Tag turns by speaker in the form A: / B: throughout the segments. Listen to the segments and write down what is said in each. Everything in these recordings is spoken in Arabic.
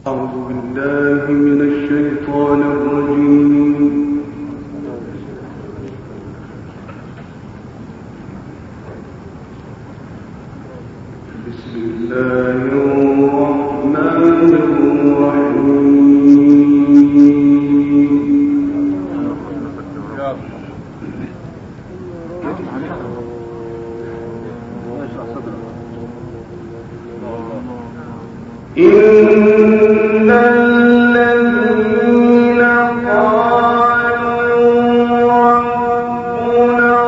A: أعوذ بالله من الشيطان الرجيم. بسم الله الرحمن الرحيم. إن الذين قالوا ربنا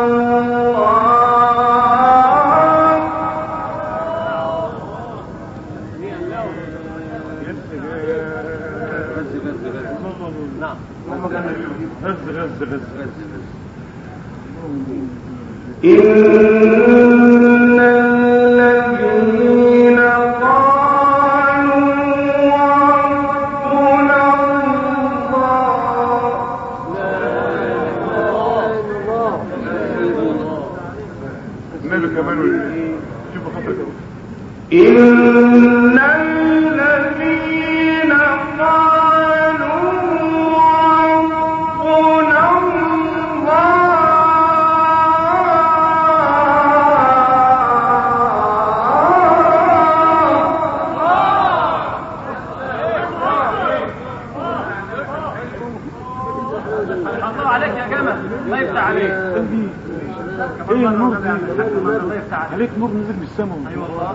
B: عليك نور نزل من السماء. ايوه والله.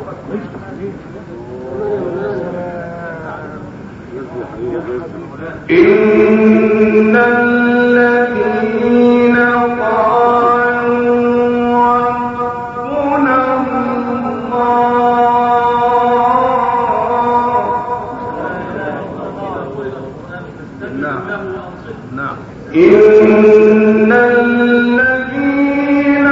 A: إن الذين قالوا ربنا الله. نعم. إن الذين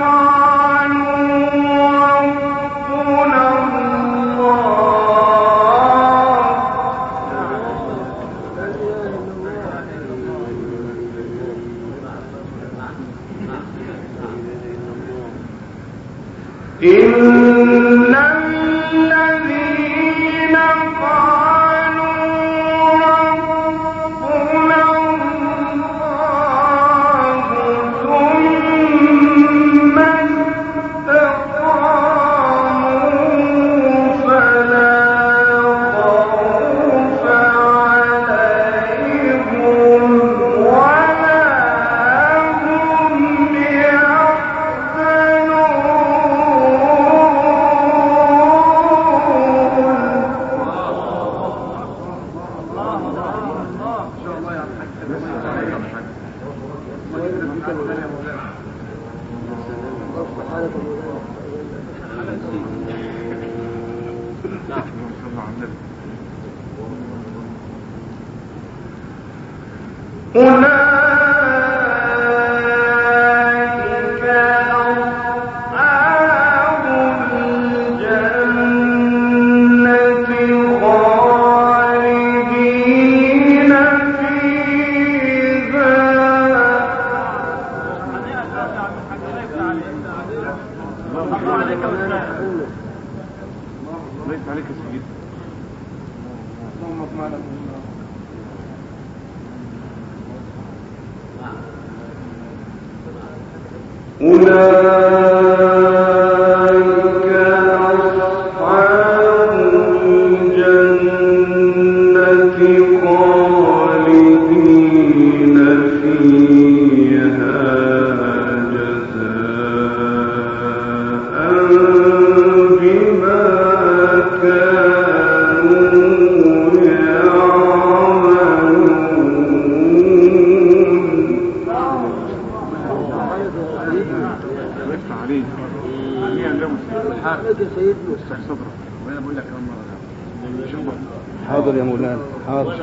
C: حاضر يا مولانا. حاضر.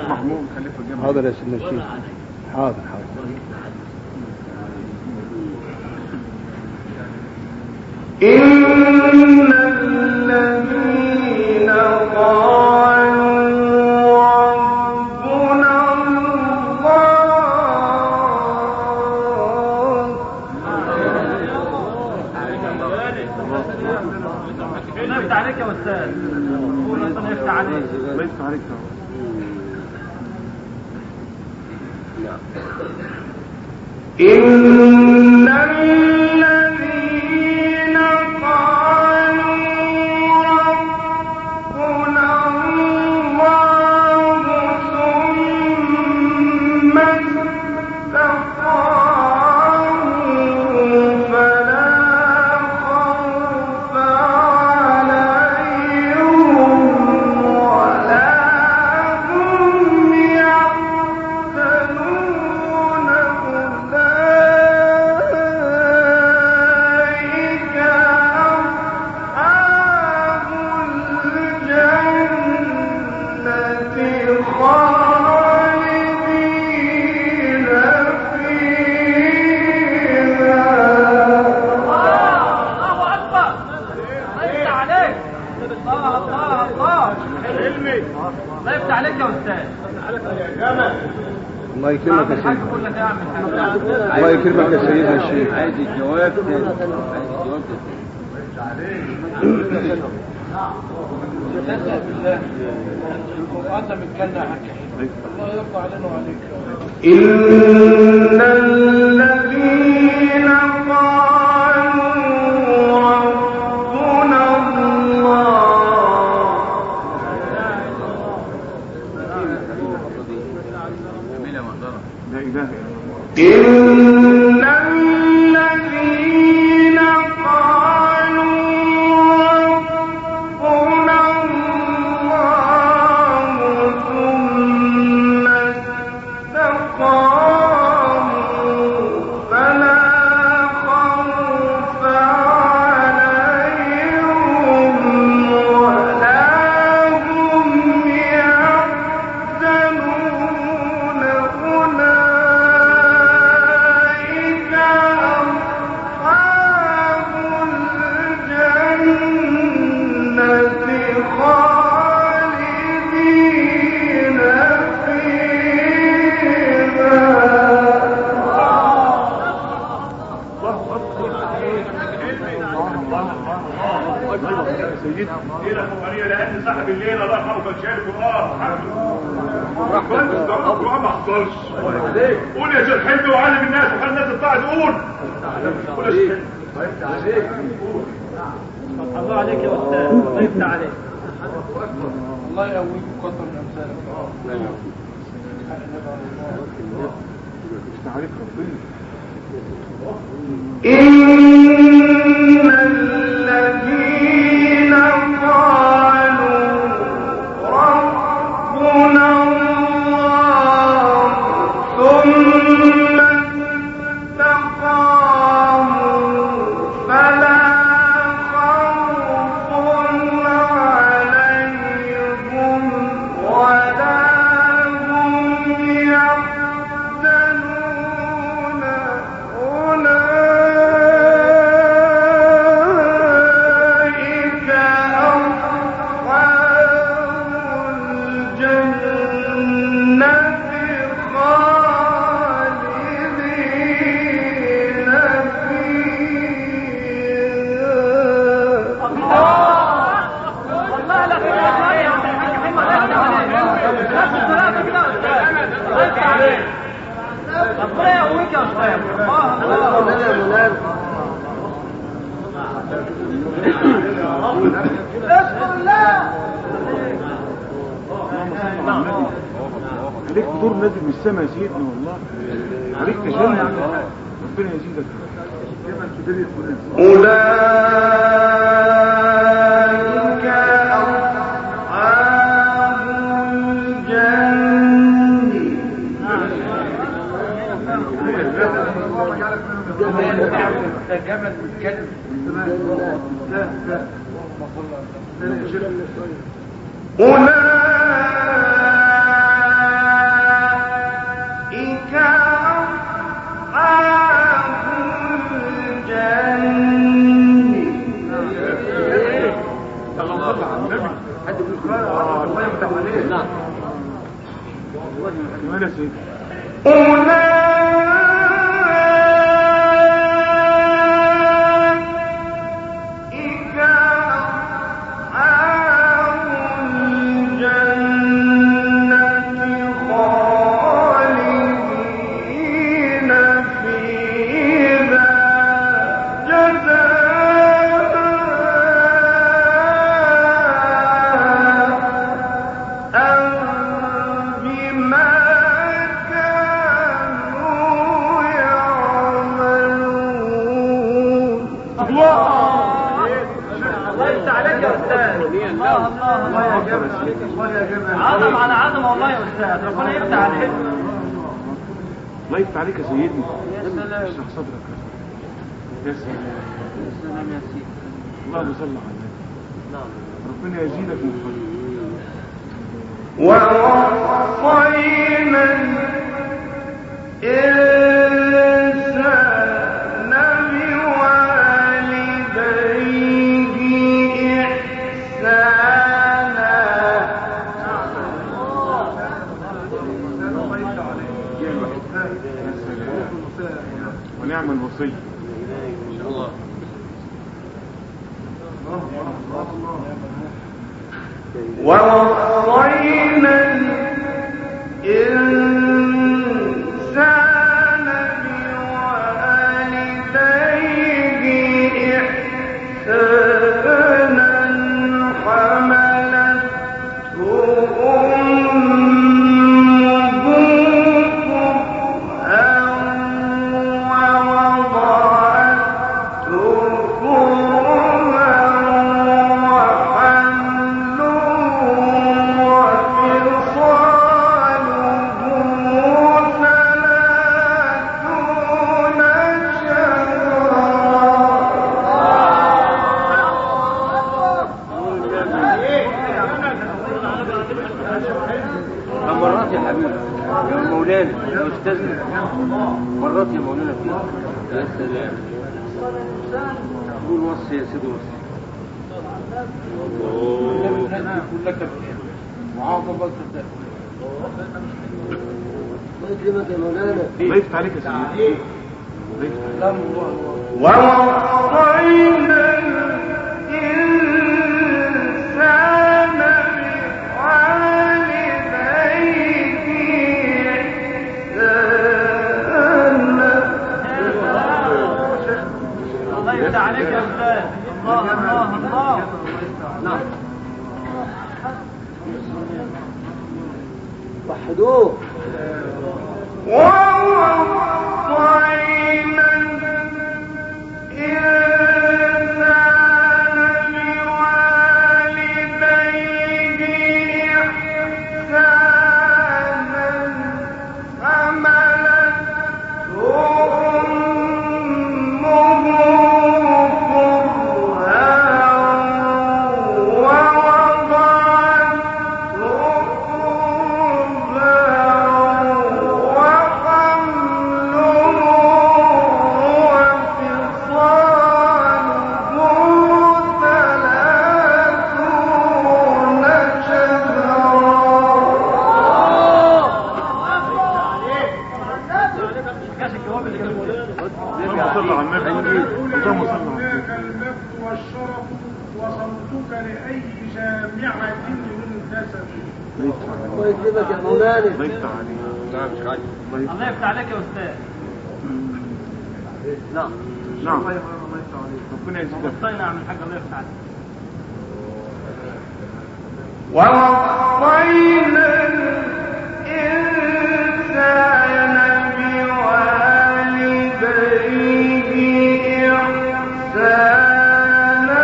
C: حاضر يا سيدنا الشيخ. حاضر.
A: إن الذين قالوا ربنا
B: الله. عليك يا أستاذ. قول ربنا يفتح عليك. الله يفتح عليك.
A: إن الذين قالوا ربنا الله ثم استقاموا فلا خوف عليهم ولا هم يحزنون أولئك أصحاب الجنة خالدين فيها.
D: الله أكبر. الله يفتح عليك. الله علمي. الله يفتح عليك يا أستاذ.
C: الله يكرمك يا سيدي.
D: أقول لك أعمل حاجة.
C: الله يكرمك يا سيدنا الشيخ.
E: عايز الجواب
A: إن الذين قالوا ربنا الله
B: لا إله إلا الله.
A: إن الذين قالوا ربنا الله ثم استقاموا فلا خوف عليهم ولا هم يحزنون أولئك أصحاب الجنة خالدين
B: سيدنا لأن صاحب الليلة الله يرحمه كان شايل القرآن القرآن ما حصلش. قول يا شيخ حلمي وعلم الناس وخلي الناس تطلع تقول. قول يا شيخ.
D: الله عليك يا أستاذ. الله يفتح عليك.
E: الله يقويك وكثر من امثالك.
B: تعريف ربنا.
A: إن الذين قالوا ربنا الله ثم استقاموا فلا خوف عليهم ولا هم يحزنون أولئك أصحاب الجنة خالدين فيها.
D: والله لا تقول يا عم الحاج محمد. نفس الصلاة كده يا أستاذ. الله يفتح عليك. ربنا يقويك يا أستاذ. الله اشكر الله.
B: عليك فطور نازل من السماء يا سيدنا والله. عليك تجلى ربنا يزيدك.
A: أولئك أصحاب الجنة.
E: جمل والكلب.
A: أولئك أصحاب الجنة.
B: حد بيقول الله يفتح عليك. نعم. وين يا سيدي؟
A: أولئك أصحاب الجنة خالدين
D: الله يفتح عليك يا استاذ. الله الله الله يا جمال. عظم على عظمه والله يا استاذ، ربنا يفتح عليك.
B: الله يفتح عليك يا سيدي.
D: يا سلام.
B: اشرح صدرك يا سلام.
D: يا سلام يا سيدي.
B: اللهم صل على النبي.
D: نعم.
B: ربنا يزيدك من فضله.
A: ووصينا الإنسان بوالديه إحسانا.
B: يا سلام ونعم الوصي.
D: ان شاء الله.
A: ووصينا الإنسان بوالديه إحسانا حملته أمه كرها ووضعته كرها
D: مرات يا حبيبي يا مولانا يا استاذنا، مرات يا مولانا فيها. يا سلام. قول وصي يا سيدي وصي.
E: كلك بخير وعظم بس الدم.
D: الله يكرمك يا مولانا.
B: الله يفتح عليك يا سيدي. الله يفتح عليك.
A: ووصينا الإنسان
D: الله يفتح عليك يا استاذ. الله الله الله. نعم. وحدوه.
A: ووصينا الإنسان بوالديه إحسانا حملته أمه
E: والشرف وصوتك لأي جامعة منتسب.
D: الله يكرمك يا مولانا.
B: الله يفتح عليك.
D: الله يفتح عليك يا استاذ. نعم.
B: نعم. ربنا يزيدك.
D: وصينا عم الحاج. الله يفتح عليك.
A: ووصينا الإنسان بوالديه إحسانا.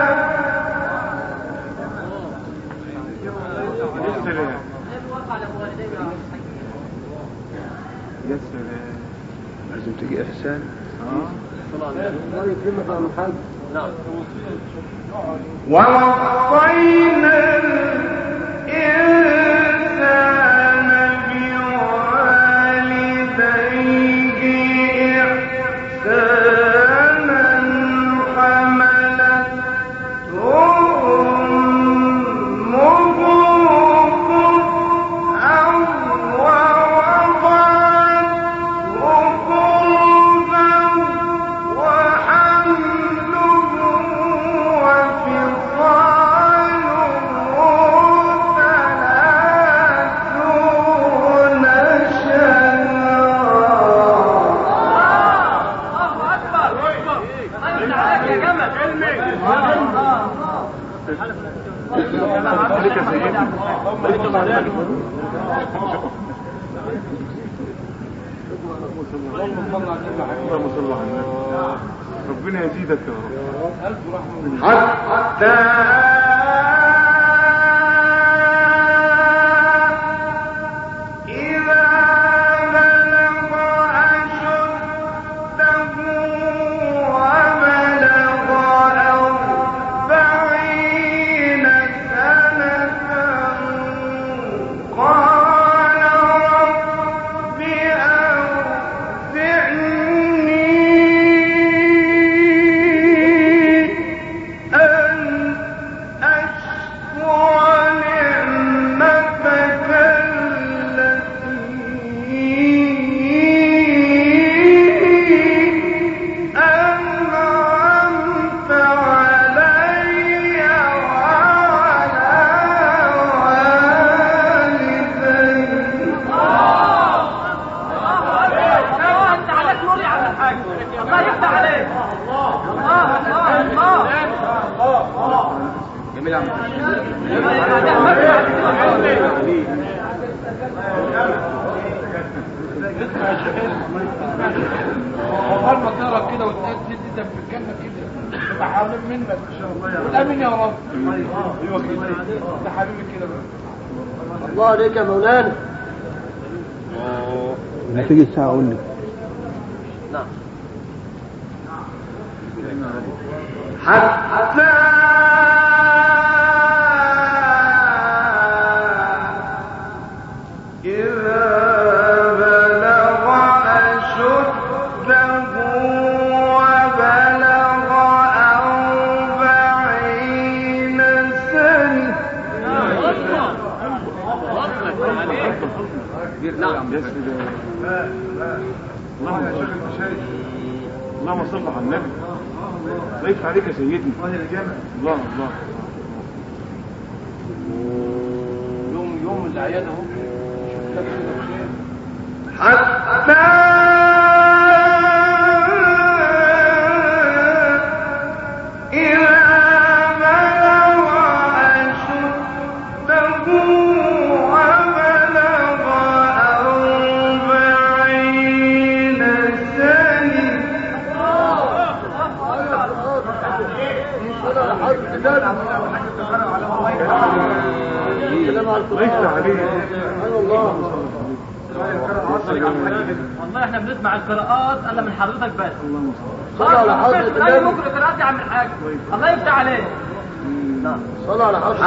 B: يا سلام.
C: لازم تجي إحسان.
D: الله يكرمك يا محمد. نعم.
A: ووصينا الإنسان بوالديه إحسانا حملته أمه كرها ووضعته كرها وحمله وفصاله 30
B: عليك يا سيدي. اللهم صل على النبي. ربنا يزيدك يا رب.
E: ألف رحمة.
A: حتى
E: عقبال ما تقرا كده وتأدي انت في الجنة كده تبقى حوالين منك ان شاء الله. والامين يا رب. ايوه كده انت حبيبي كده بقى.
D: الله عليك يا مولانا.
C: لما تيجي الساعة أقول لك.
D: نعم.
A: حتى
B: اللهم صل على النبي. ضيف عليك يا سيدي. الله الله.
E: يوم الأعياد اهو.
A: حتى
F: والله احنا بنسمع القراءات الا من حضرتك بس.
D: صلى على حضرة
F: النبي. ممكن قراءات يا عم الحاج. الله يفتح عليك.
D: نعم. صلى على حضرة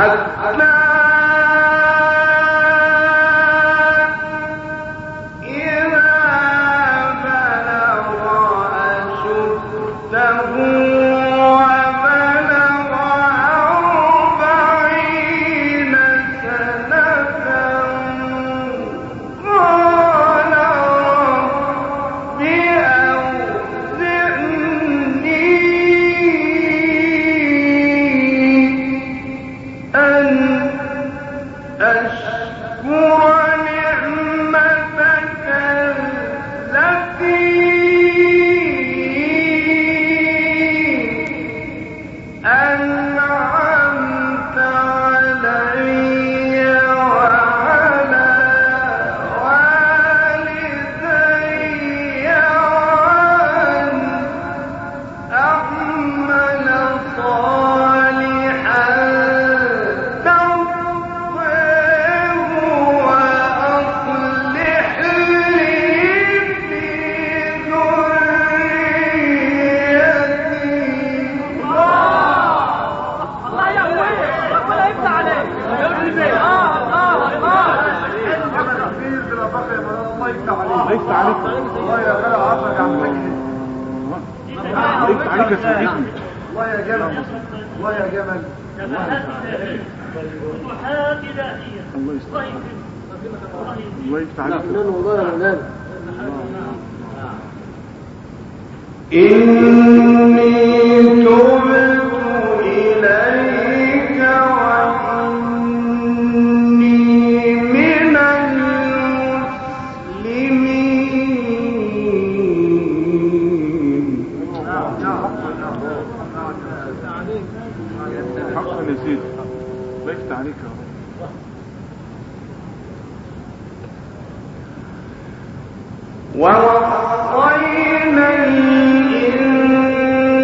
D: ووصينا الإنسان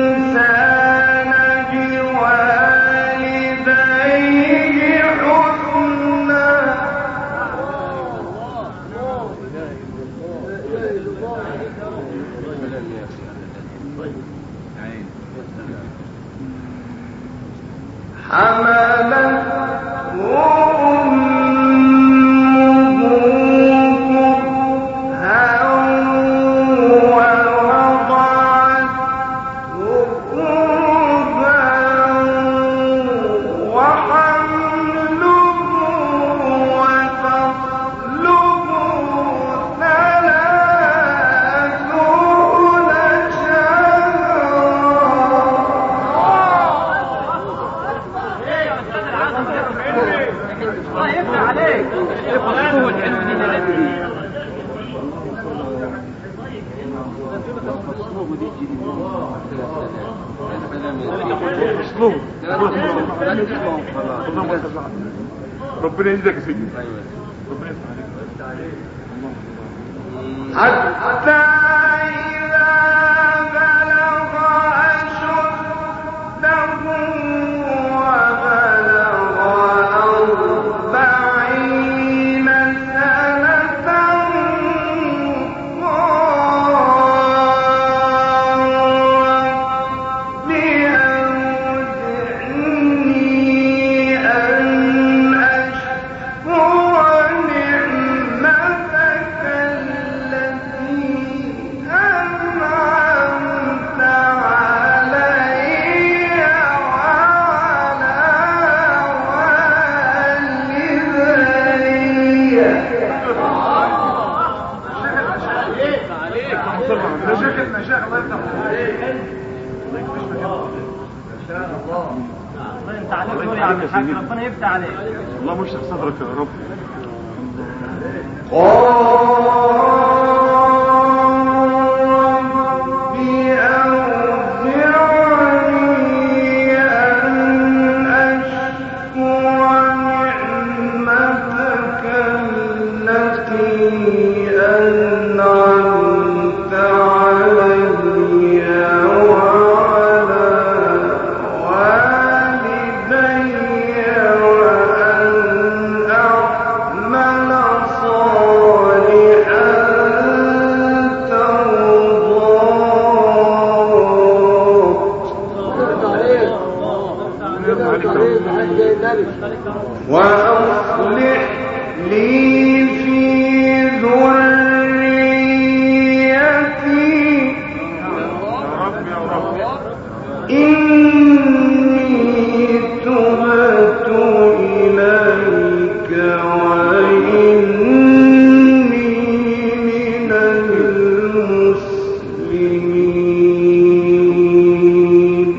B: ربنا يجزاك يا سيدي. ربنا يفتح عليك.
A: حتى إذا بلغ أشده وبلغ 40 سنة
F: ربنا يفتح عليك.
B: الله مشرح صدرك يا رب. وأصلح لي في ذريتي إني تبت إليك وإني من المسلمين.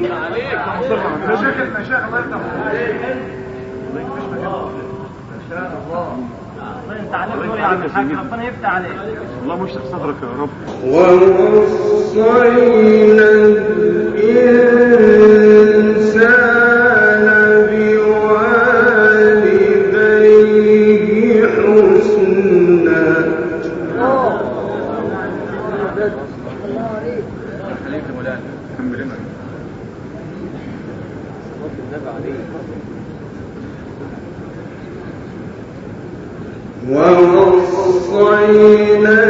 F: ربنا يفتح عليك.
B: الله مشرح صدرك يا رب.
A: ووصينا الإنسان بوالديه حسنا. ووصينا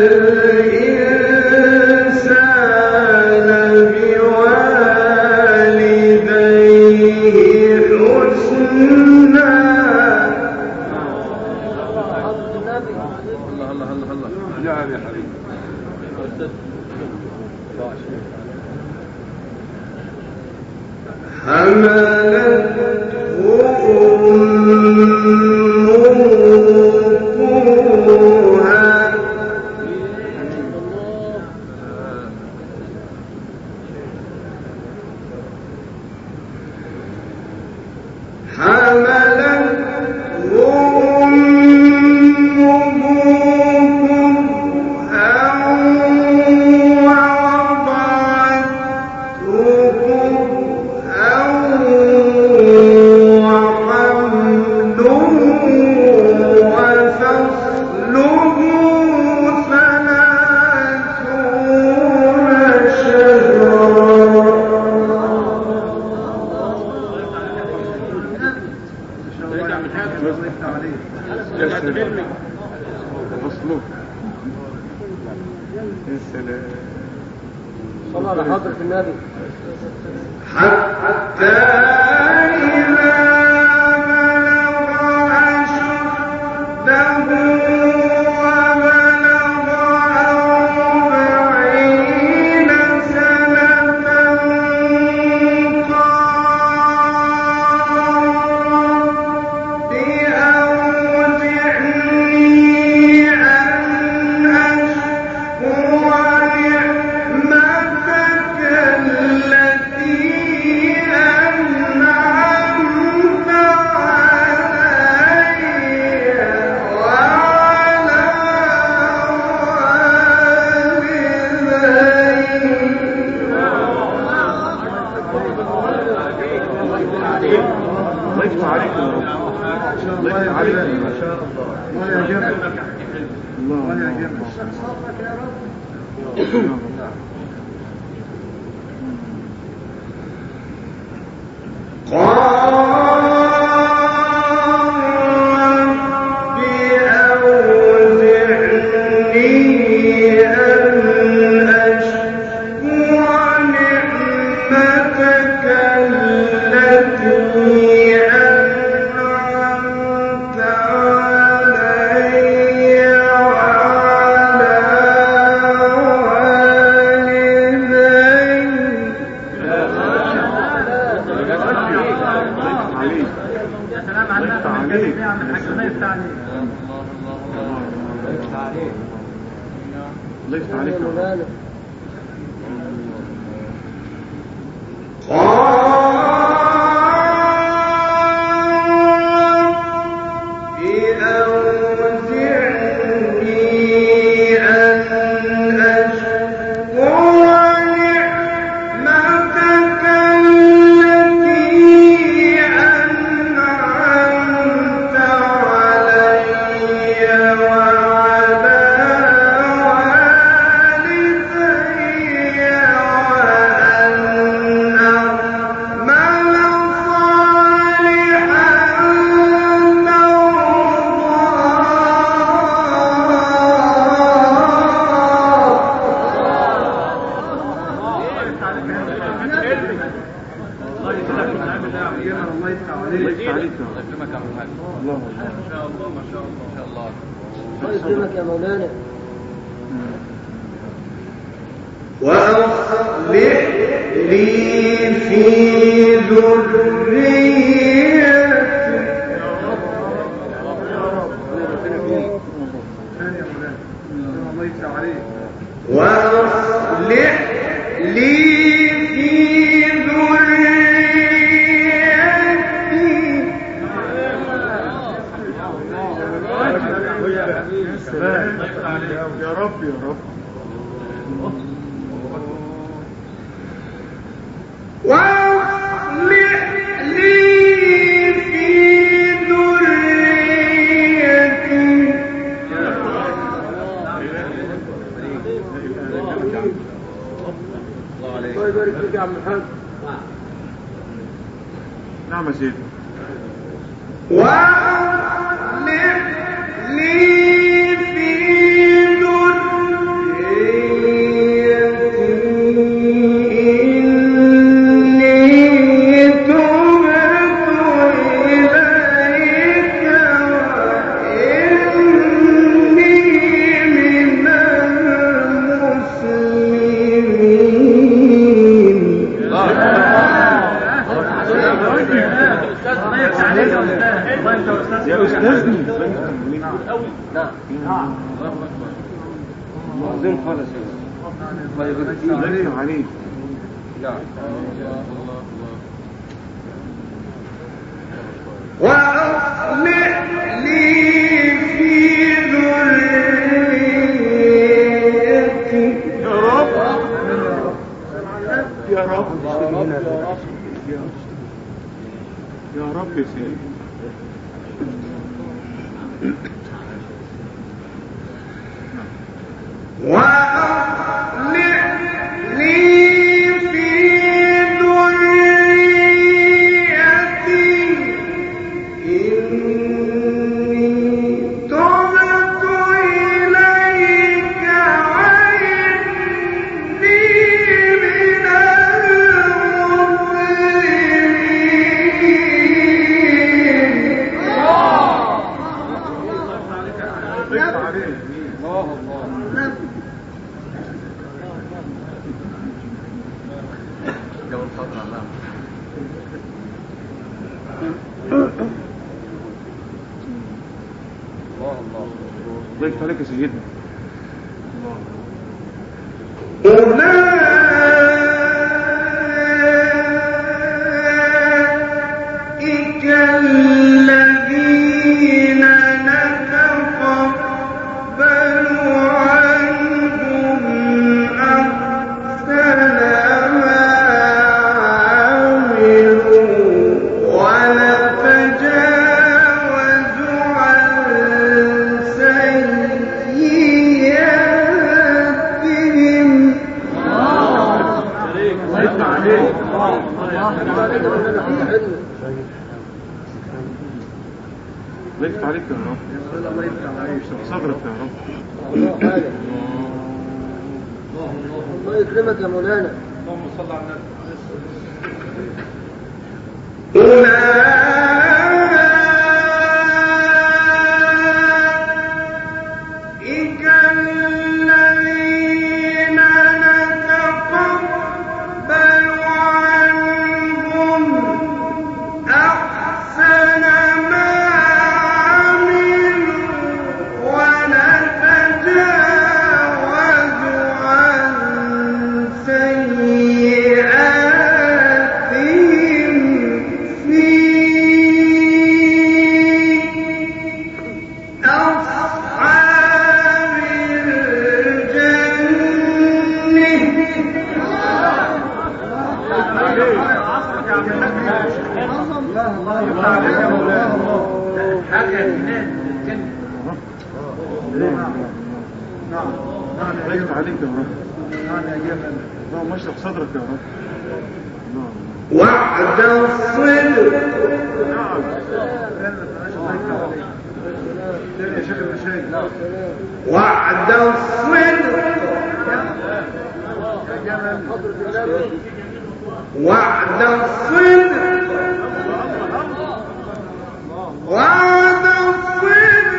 A: الإنسان بوالديه حسنا.
B: الله يا حبيبي.
A: حملته
D: صلى على حضرة النبي.
A: حتى إذا
C: الله يفتح عليك يا رب. الله يفتح عليك ما شاء الله. الله يعجبك. الله يعجبك.
B: ضيفت عليك يا سيدنا.
A: أولئك الذين نتقبل عنهم أحسن ما عملوا
C: الله يفتح عليك يا رب. الله يفتح عليك صدرك يا رب.
D: الله يكرمك يا مولانا.
E: اللهم صل على النبي.
A: أولئك الذين نتقبل عنهم أحسن ما عملوا ونتجاوز عن سيئاتهم في أصحاب
C: الله يفتح عليك يا رب. اللهم اشرح صدرك يا رب.
A: وعد الصدق وعد الصدق وعد الصدق وعد الصدق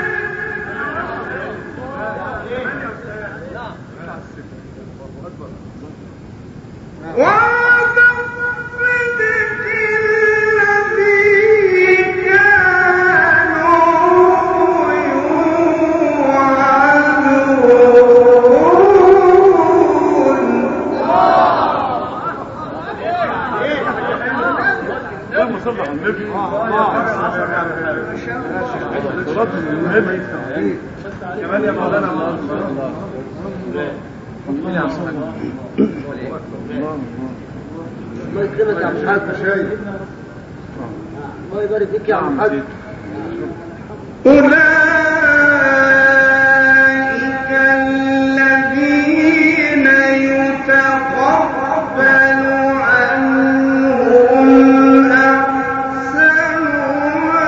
A: وعد الصدق الذي كانوا
C: اللهم صل على النبي. صلاة النبي. كمان يا مولانا. الله
D: يكرمك يا عم الحاج. الله يبارك فيك يا عم الحاج.
A: أولئك الذين يتقبل عنهم أحسن ما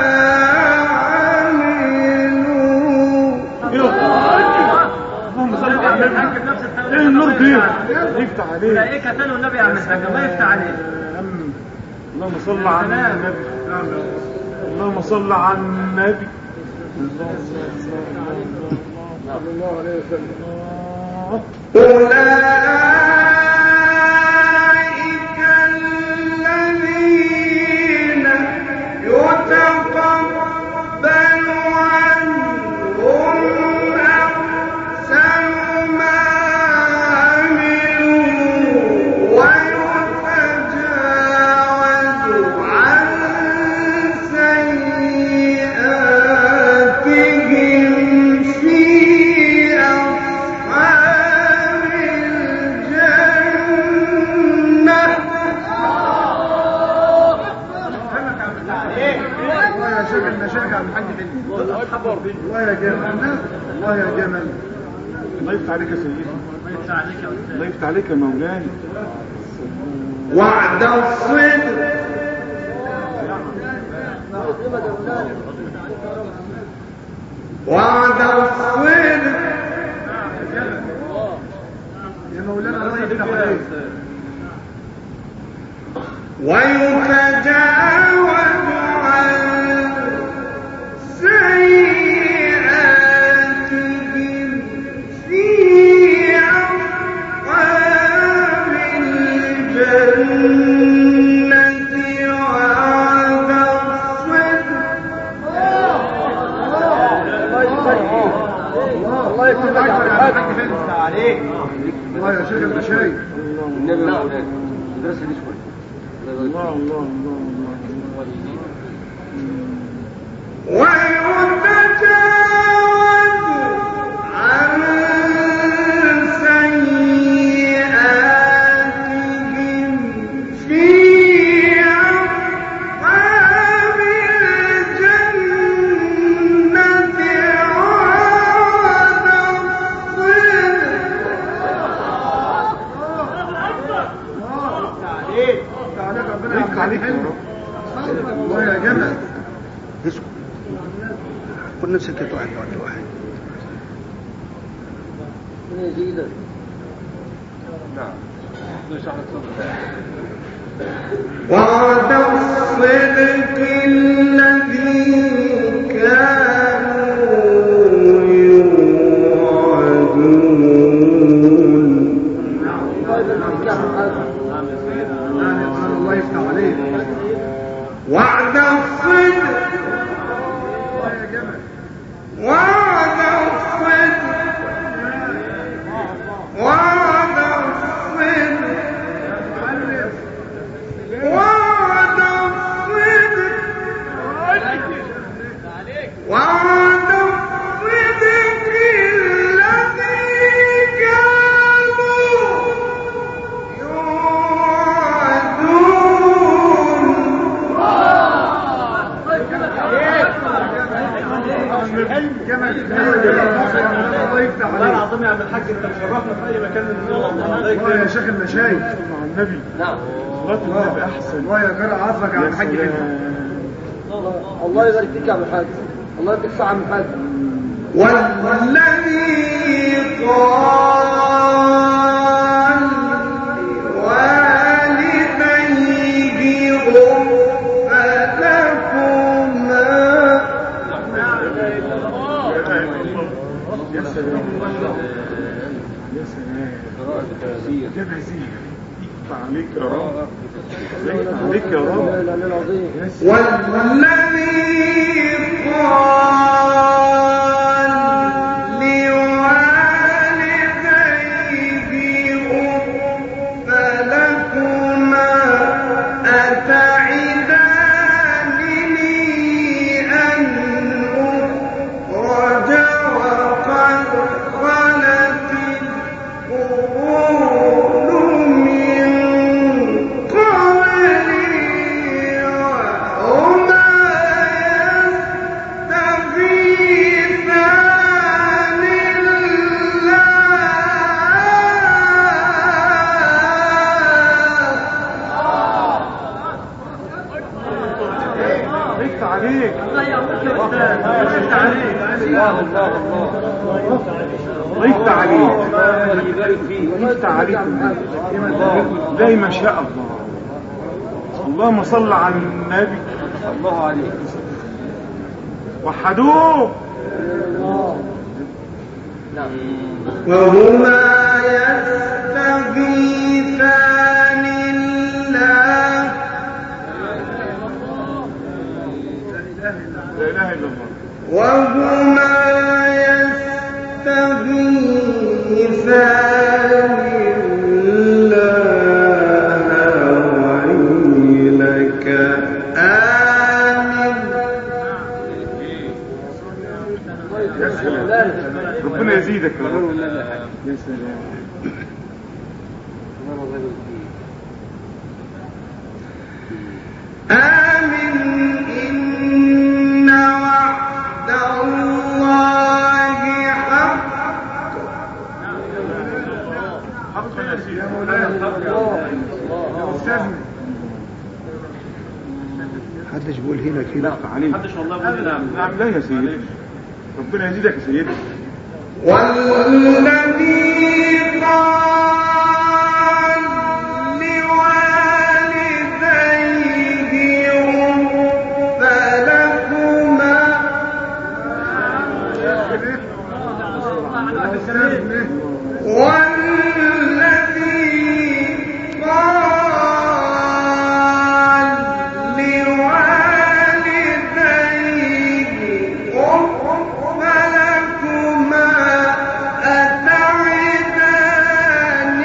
A: عملوا.
C: اللهم صل على النبي. ايه النور دي؟ يفتح عليك.
F: اولئك تلو النبي يا عم الحاج. الله يفتح عليك.
C: اللهم صل على النبي. اللهم صل على النبي.
D: صلى الله عليه وسلم.
A: أولئك الذين يتقبل عنهم أحسن ما عملوا ويتجاوز عن سيئاتهم في أصحاب الجنة.
C: الله يا شيخ المشايخ عم الحاج حلمي. الله يا جمال. الله يا جمال. الله يفتح عليك يا سيدي. الله يفتح عليك يا مولانا.
A: وعد الصدق وعد الصدق
C: يا مولانا الله يفتح عليك.
A: ويتجاوز عن سيئاتهم في أصحاب الجنة. وعد الصدق.
D: الله يكرمك يا عم الحاج.
C: الله يا شيخ المشايخ.
D: النبي يا مولانا. درس دي شويه.
C: الله الله الله
A: ويتجاوز عن سيئاتهم في أصحاب الجنة. وعد الصدق.
C: يفتح عليك يا رب. الله يا جمل.
G: اسكت كنا سكت واحد بعد واحد.
D: جيدا. نعم.
A: وعد الصدق الذي كانوا يوعدون.
C: الله يفتح عليك.
A: وعد الصدق وعد الصدق وعد الصدق وعد الصدق وعد الصدق الذي كانوا يوعدون.
C: جمل. الله يفتح عليك.
E: والله العظيم يا عم الحاج انت مشرفنا في اي مكان من
C: الله يا شيخ المشايخ.
B: مع النبي.
D: نعم.
B: صلاة النبي احسن.
C: الله يكرر عفرك يا عم الحاج حلمي.
D: الله يبارك فيك يا عم الحاج. الله يديك الصحة يا عم الحاج.
A: والذي قال لوالديه أف لكما.
B: يا سلام يا سلام. جابها زين. يفتح عليك يا رب. يفتح عليك يا رب.
A: والذي قال لوالديه أف لكما أتعدانني أن أخرج وقد خلت القرون من قبلي وهما يستغيثان
B: يفتح عليك.
F: الله يعطيك يا استاذ. يفتح عليك.
D: الله الله
B: الله يفتح عليك.
D: الله يبارك فيك.
B: يفتح عليك. زي ما شاء الله. اللهم صل على النبي.
D: الله عليك.
B: وحدوه.
D: نعم.
A: وهما يستغيثان الله
B: لا اله الا الله.
A: وهما يستغيثان الله ويلك آمن.
B: يا سلام. ربنا يزيدك يا رب. يا سلام.
A: آمن إن وعد الله حق.
B: حقا يا سيدي.
C: يا استاذنا.
G: محدش بيقول هنا كده.
B: عليك.
F: محدش والله بيقول نعم.
B: نعم لا يا سيدي. ربنا يزيدك يا سيدي.
A: والذي قال لوالديه أف لكما والذي قال لوالديه أف لكما أتعدانني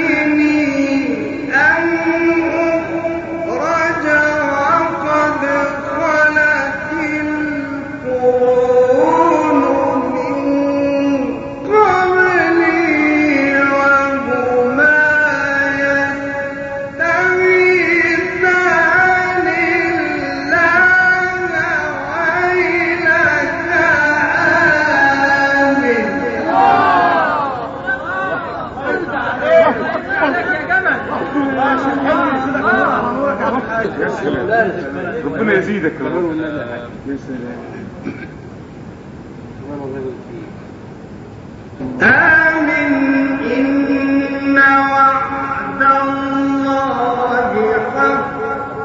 B: يزيدك يا رب. يا سلام.
A: آمن إن وعد الله حق.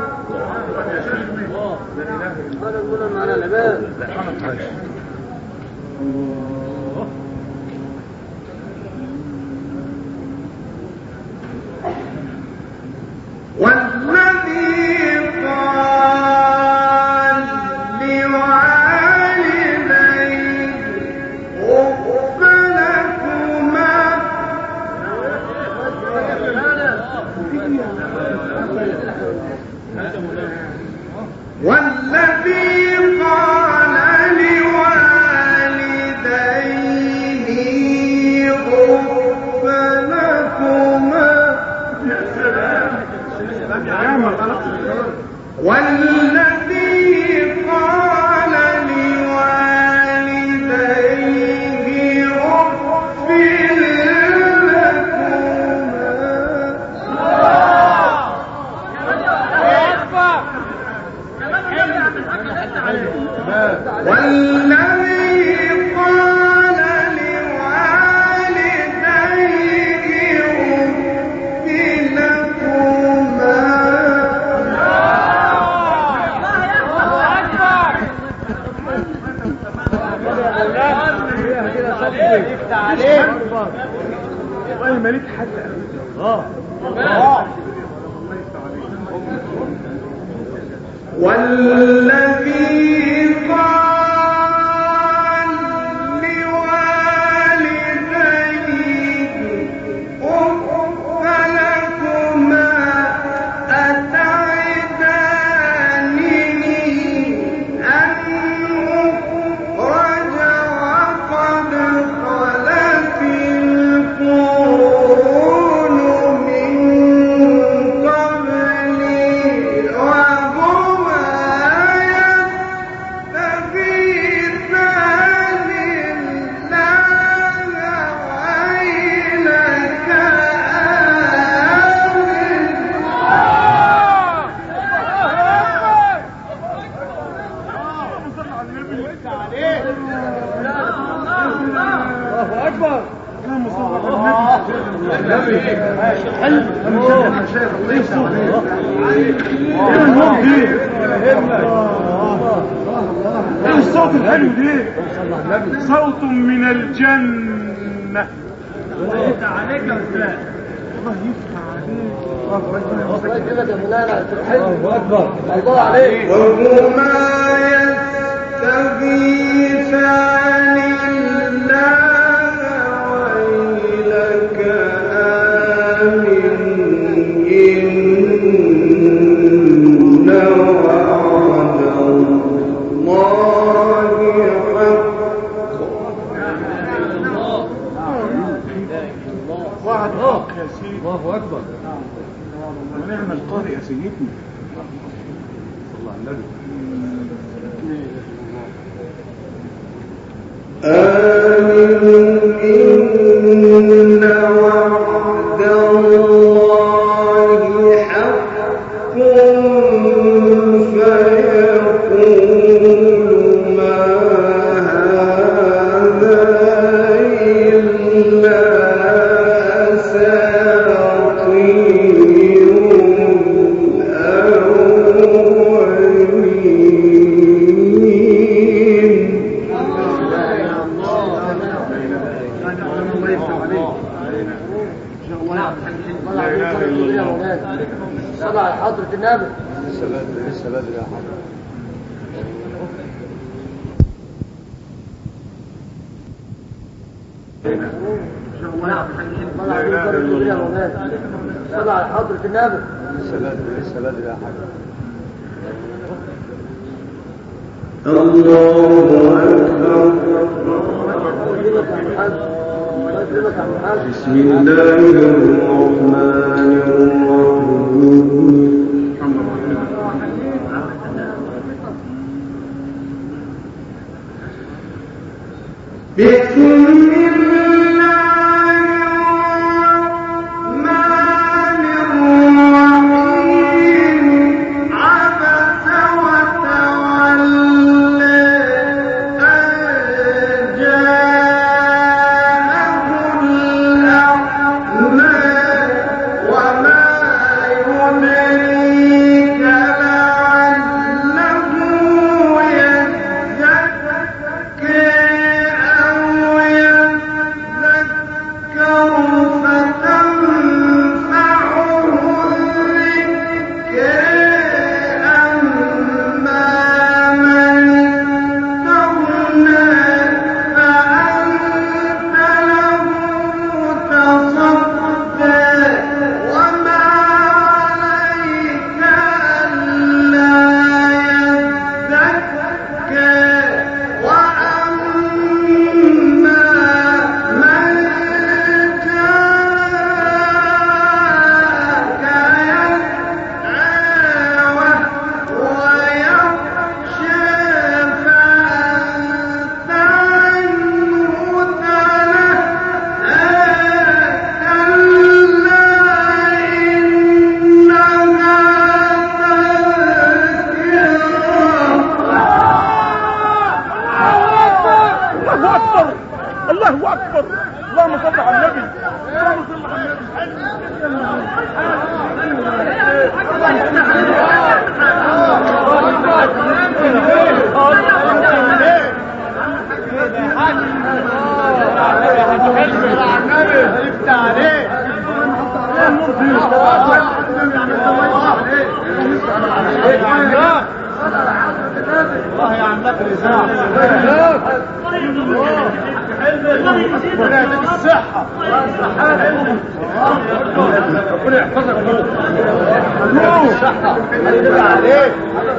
A: والذي قال لوالديه أف لكما والذي قال لوالديه أف لكما والذي قال لوالديه أف لكما والذي قال لوالديه أف لكما
B: والله مالك حد.
A: والذي قال لوالديه أف لكما أتعدانني أن أخرج وقد خلت القرون من قبلي وهما يستغيثان الله ويلك
B: الصوت الحلو ده صوت من الجنة.
F: الله يفتح عليك يا استاذ.
B: الله يفتح عليك.
F: الله عليك.
A: وهما يستغيثان الله ويلك آمن إن وعد الله حق.
B: وعد حق يا سيدي. الله أكبر. ونعم القارئ يا سيدنا. صلى الله عليه وسلم.
A: آمن إن وعد الله حق فيقول ما هذا إلا أساطير
F: صلى على حضرة النبي.
D: لسه بدري يا حضرة.
F: صلى على حضرة النبي.
D: لسه بدري يا حضرة.
A: الله أكبر. بسم الله الرحمن الرحيم. بسم الله الرحمن الرحيم. عبس وتولى
C: عندك الإذاعة. ربنا يديك الصحة. ربنا يحفظك الصحة. عليك.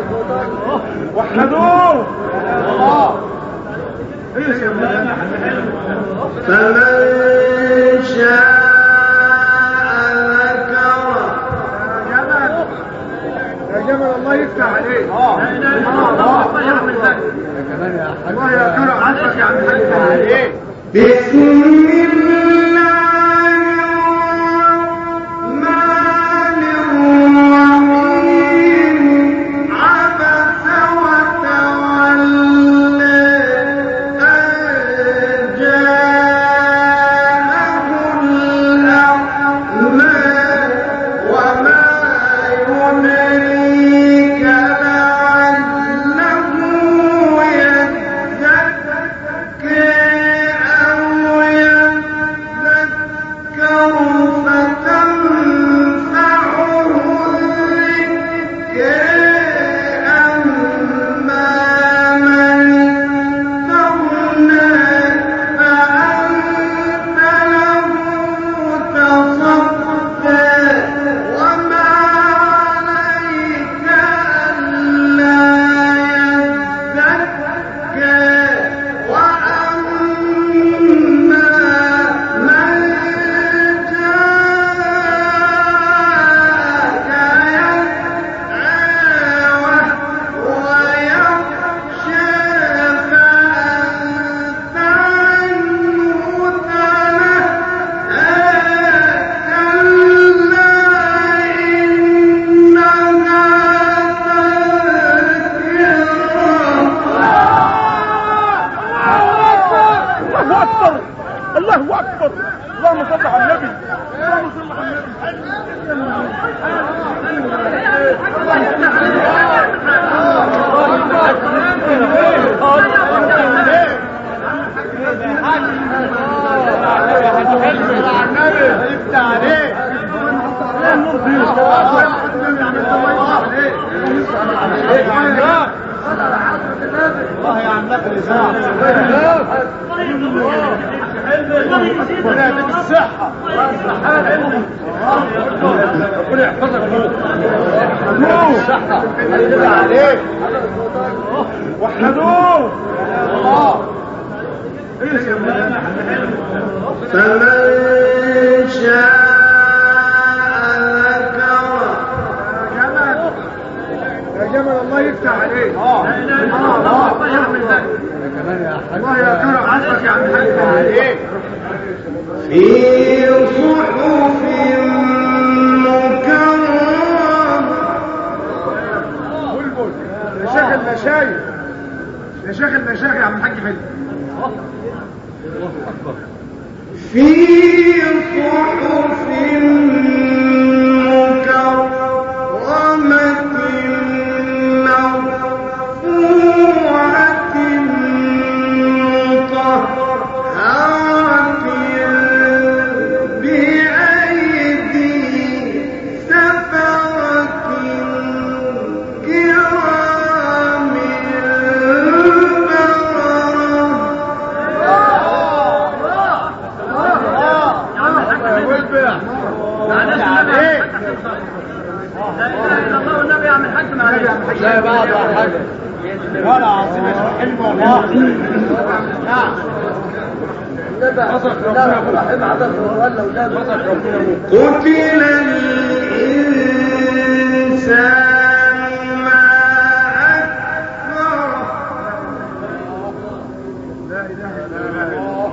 C: وحدوه.
A: فمن شاء
C: يا جمال الله يفتح عليك. الله يا كرم عزك يا عم الحاج عليك.
A: بسم الله الرحمن الرحيم. عبس وتولى أن جاءه الأعمى وما يدريك لعله يزكى أو يذكر فتنفعه الذكرى. أما من استغنى فأنت له تصدى وما عليك ألا يزكى. وأما من جاءك يسعى وهو يخشى فأنت عنه تلهى. كلا إنها تذكرة.
C: الله أكبر. اللهم صل على النبي. اللهم صل على الله يا عمك الإذاعة. ربنا يديك الصحة. ربنا يحفظك الصحة. عليك. وحدوه.
A: فمن شاء ذكره.
C: يا جمال الله يفتح عليك. الله يا كرم عزك يا عم الحاج عليك.
A: في صحف مكرمة.
C: بلبل يا شيخ المشايخ. يا شيخ المشايخ يا عم الحاج فندم.
A: في صحف مكرمة مرفوعة مطهرة بأيدي سفرة كرام
C: لا بعض حاجة ولا عظيم حلم والله. نعم
A: قتل الإنسان ما أكفره.
C: لا إله إلا الله.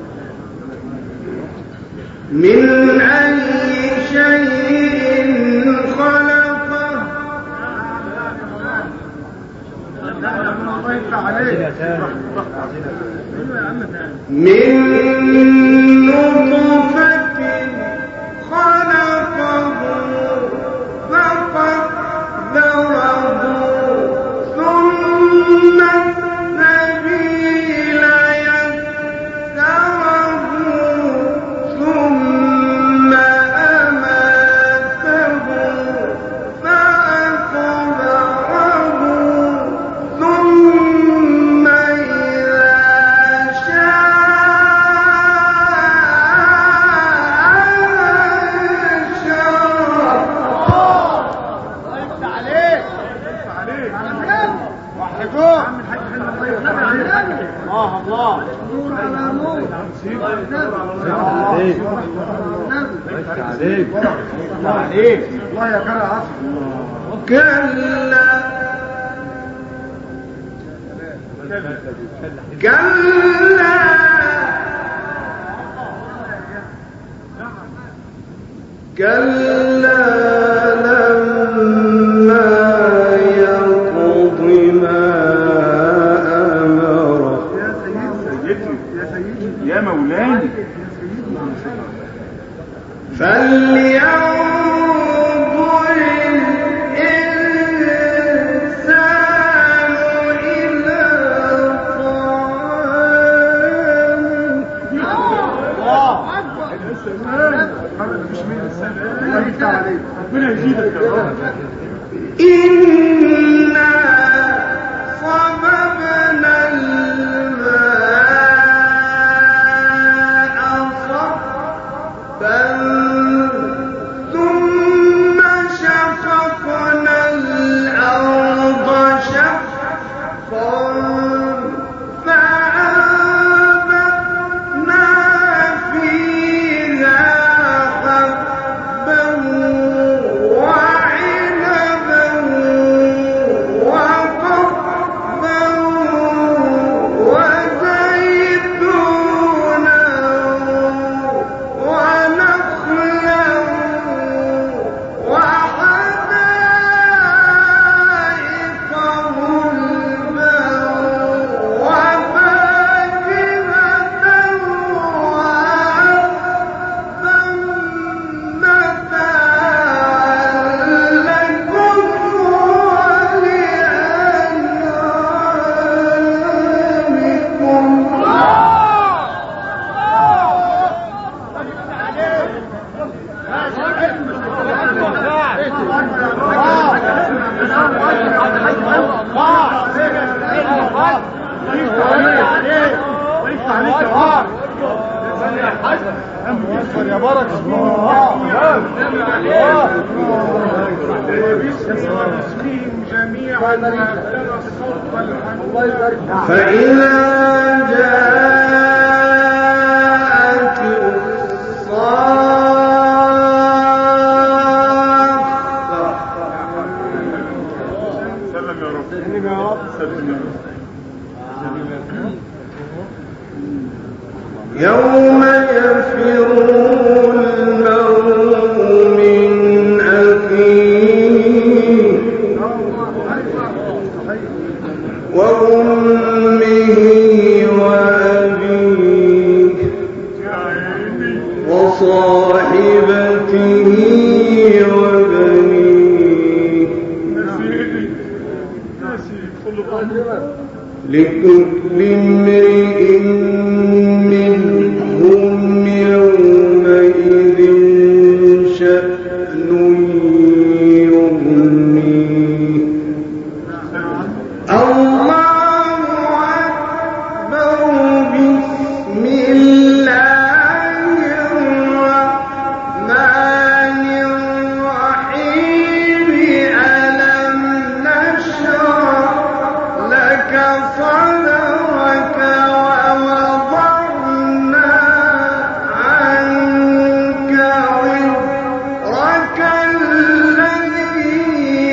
A: من أي شيء خلقه.
C: الله يفتح عليك.
A: من نطفة خلقه فقدره ثم السبيل يسره ثم أماته فأقبره ثم
E: الله
A: نور على نور
C: الله يا كرة عصر
A: كلا كلا لما يقض ما أمره
C: يا سيدي يا مولاي
A: فلينظر الإنسان إلى طعامه
C: ربنا يزيدك يا رب
A: إنا صببنا الماء صبا ثم شققنا الأرض شقا فأنبتنا فيها حبا وعنبا وقضبا وزيتونا ونخلا وحدائق غلبا وفاكهة وأبا متاعا لكم ولأنعامكم
C: يا بركة باسمهم جميعا وابتلى الصوت والحمد
A: فإذا جاءت الصاخة
C: سلم يا رب سلم يا رب سلم يا رب
A: يوم يفر المرء من أخيه وأمه وأبيه وصاحبته وبنيه لكل امرئ منهم يومئذ شأن يغنيه الله أكبر بسم الله الرحمن الرحيم ألم نشرح لك صدرك ووضعنا عنك وزرك الذي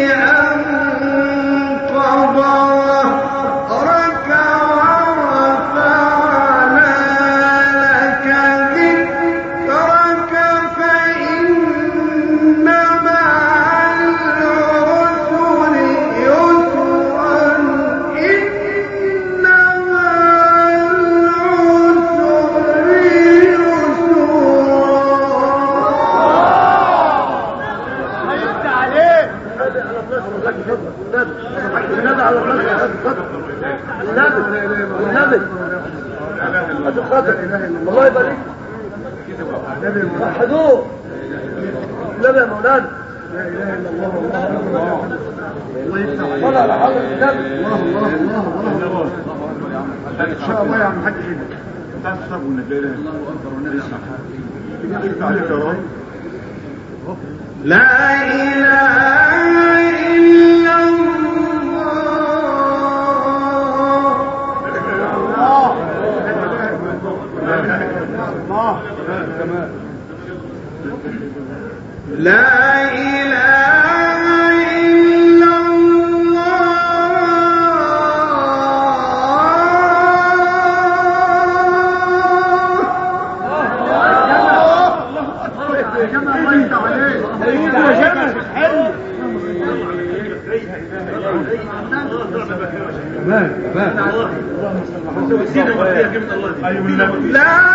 A: أنقض ظهرك ورفعنا لك ذكرك فإن مع العسر يسرا إن مع العسر
E: الله يبارك وحدوه النبي يا مولانا
C: لا اله الا الله الله يفتح عليك
E: صلى على حضرة النبي
C: الله ان شاء الله يا عم حاج كده تعال تصاب والنبي لا اله الا الله يفتح عليك يا رب
A: لا إله إلا الله
B: صح تمام.
A: لا إله إلا لا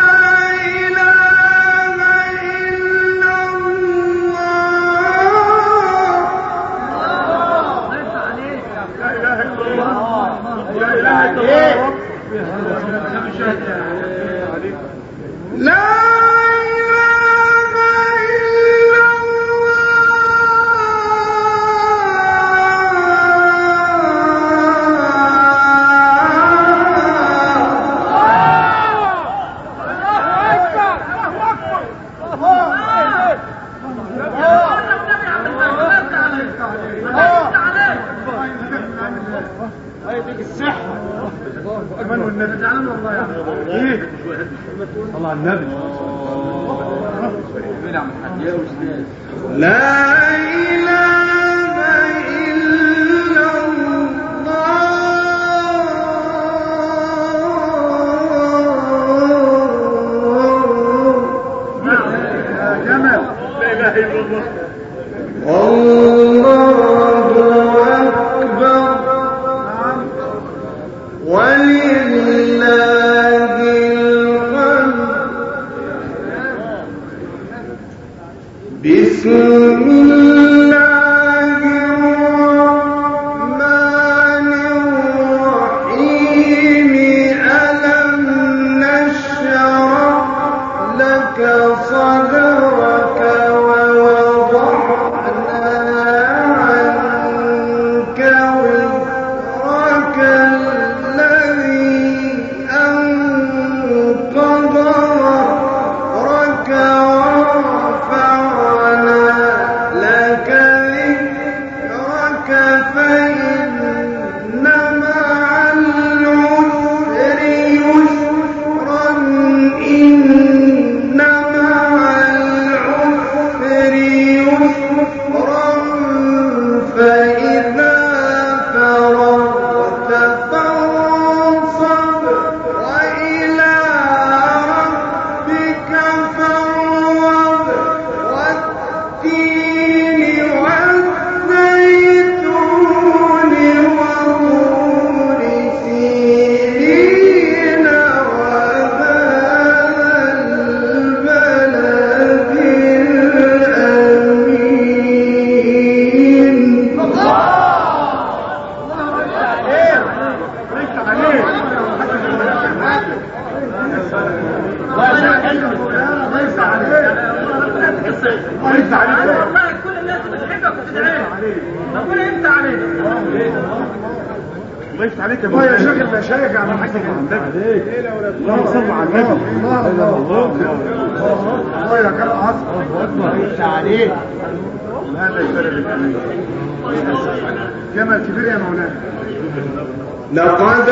A: لقد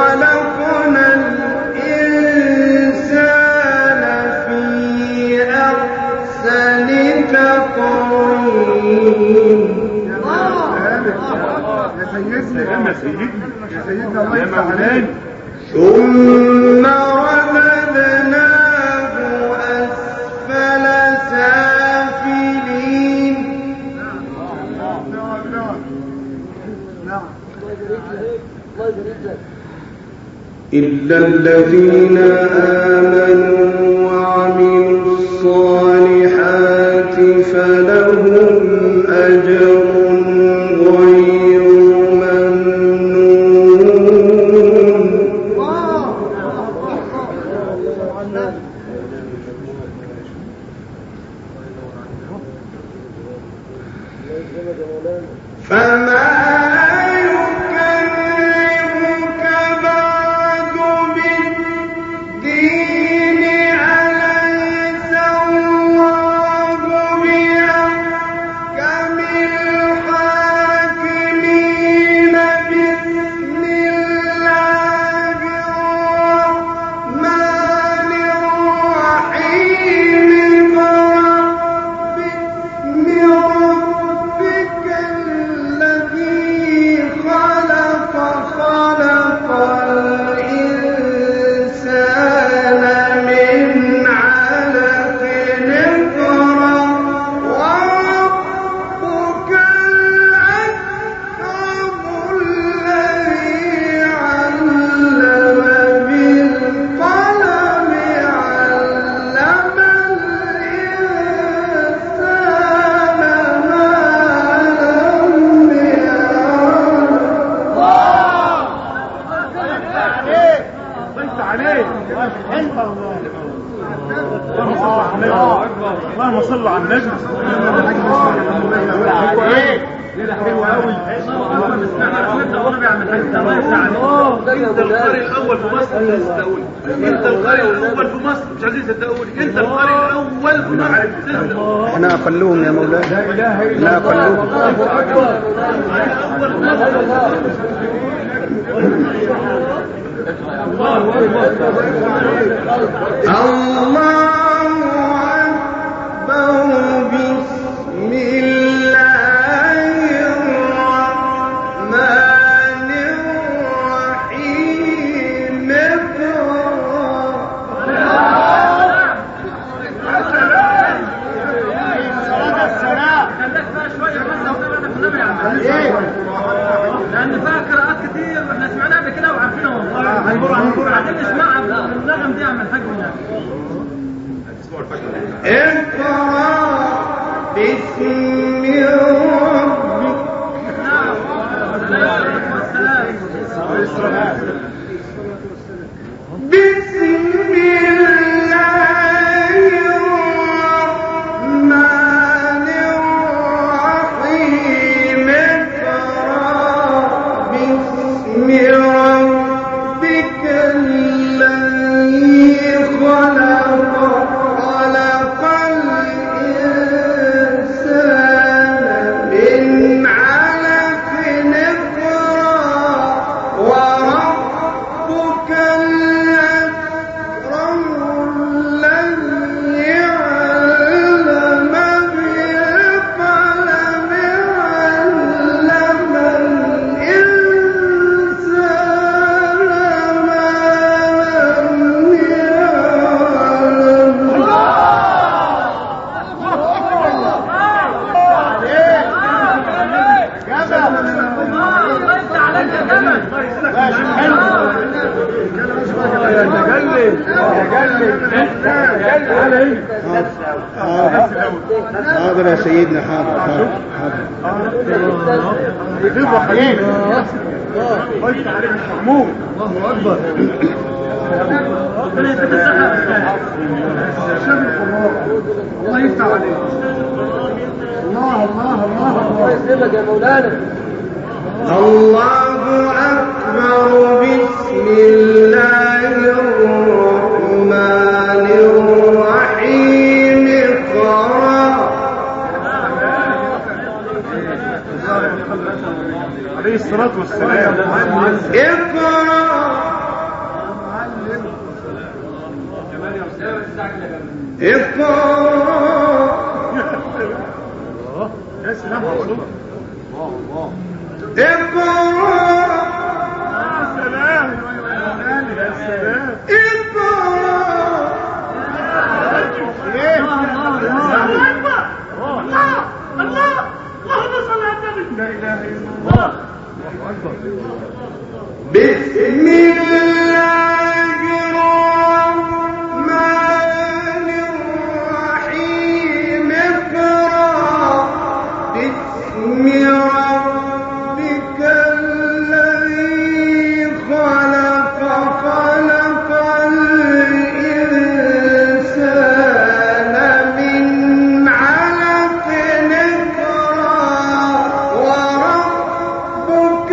A: خلقنا الإنسان في أحسن تقويم.
B: يا سيدنا الله يفتح عليك.
A: ثم رددناه أسفل سافلين. إلا الذين آمنوا وعملوا الصالحات فلهم أجر غير ممنون. فما
C: عليك اللهم صل على النبي. حلو قوي. انت القارئ الاول في مصر مش صدقوني. انت القارئ الاول في مصر مش عايزين صدقوني. انت القارئ الاول في مصر.
G: احنا اقلهم يا مولانا. لا اقلهم.
F: لأن فيها قراءات كتير واحنا سمعناها قبل كده وعارفينها والله. عايزين نسمعها بالنغم دي عم الحاج هناك.
A: اقرأ باسم ربك.
F: نعم. والسلام.
A: بسم حاضر يا سيدنا. حاضر.
C: يجيبوا حبيبي. قلت عليك محمود. الله اكبر. الله يفتح عليك. الله يسلمك يا مولانا.
A: الله أكبر. بسم الله الرحمن الرحيم.
C: عليه الصلاة والسلام.
A: اقرأ.
C: يا سلام عليك. الله.
A: اقرأ.
C: يا سلام. اللهم صل على النبي. لا اله الا الله.
A: بسم الله الرحمن الرحيم. اقرأ باسم ربك الذي خلق. خلق الإنسان من علق. اقرأ وربك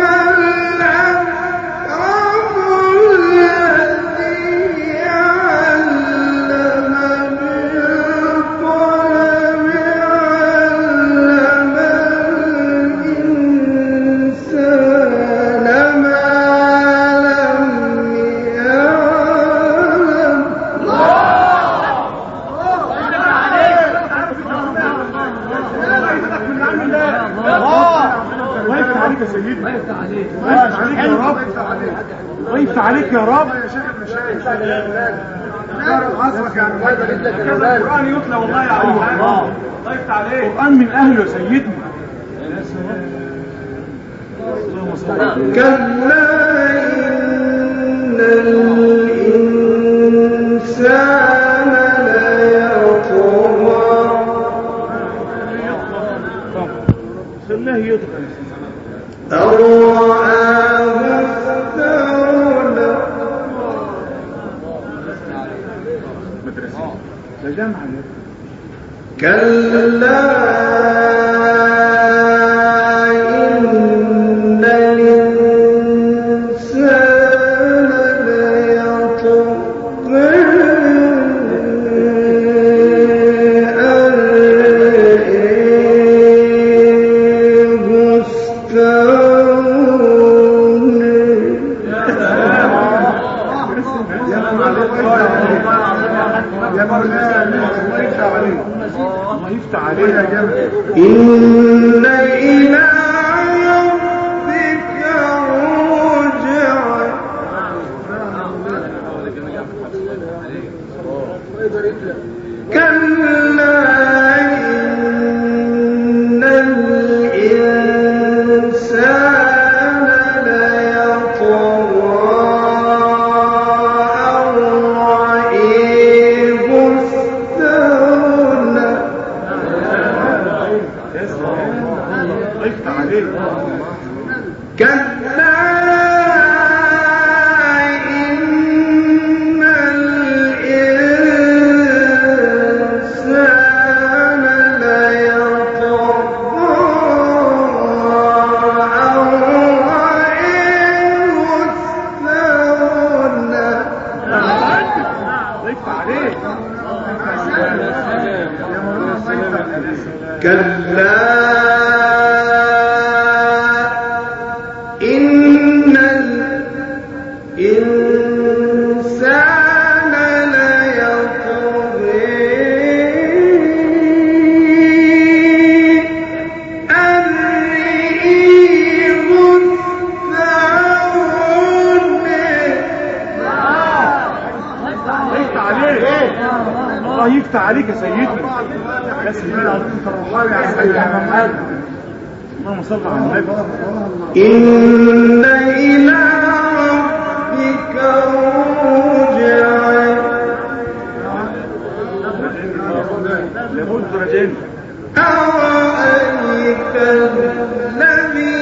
C: ويفتح عليك يا رب.
B: يا شيخ المشايخ عصرك يعني كذا القرآن يتلى والله يا عم. الله يفتح عليك.
C: القرآن من أهله يا سيدنا.
A: كلا إن الإنسان ليطغى.
C: خلاه يطغى.
A: أن رآه استغنى.
B: ده جمع
A: كلا إن الإنسان ليطغى أن رآه استغنى.
C: يا مولانا الله يفتح عليك، الله يفتح عليك يا جماعه.
A: إن إلى ربك رجعا. كلا إن الإنسان ليطغى أن رآه استغنى.
B: الله يفتح عليك.
A: كلا إن الإنسان ليطغى أن رآه استغنى.
B: الله يفتح عليك.
A: كلا إن الإنسان ليطغى أن رآه استغنى.
B: الله يفتح عليك يا سيدنا. يا سيدنا انت روحاني يا سيدنا محمد. اللهم صل على النبي.
A: إن إلى ربك رجعا.
B: لابد رجعين.
A: أرأيت الذي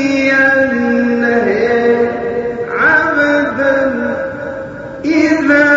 A: ينهى عبدا إذا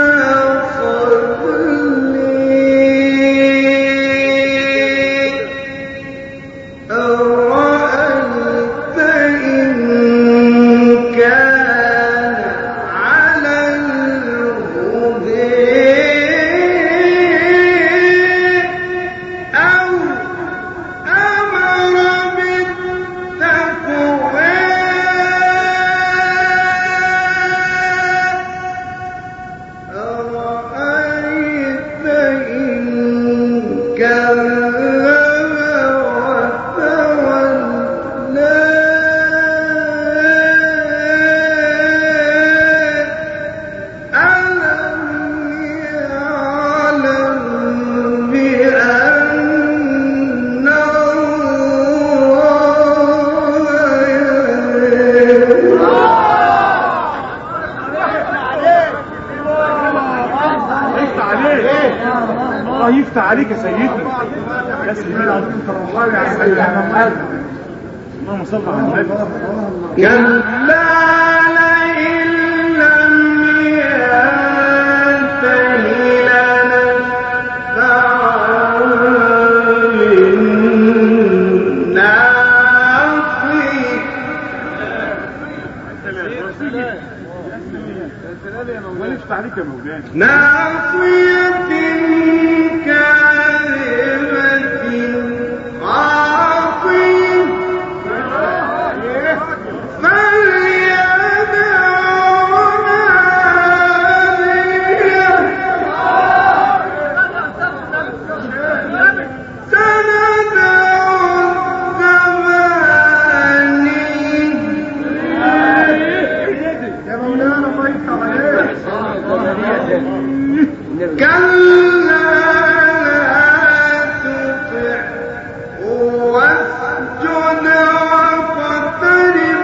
B: الله يفتح عليك يا سيدنا. يا سيدنا انت روحاني يا سيدنا محمد. اللهم صل على النبي.
A: كلا لئن لم ينته لنسفعا بالناصية.
B: الله يفتح عليك يا مولانا.
A: ناصية كاذبة عاصية فليدع ناديه سندع الزبانية.
C: يا مولانا الله يفتح عليك.
A: كلا لا تطعه واسجد واقترب.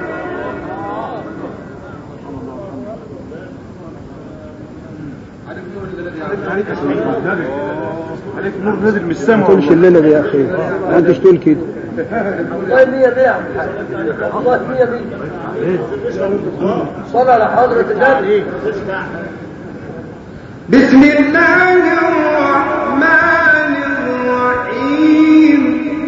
B: عليك يا سيدنا. عليك نور نازل من السماء.
G: ما تقولش الليله دي يا اخي، ما انتش تقول كده.
F: والله 100 100 والله 100 100 صلى على حضرة النبي.
A: بسم الله الرحمن الرحيم.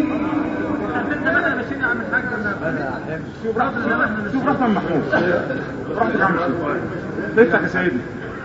B: شوف رقم محمود براحتك عم شوف ليتك يا سيدي.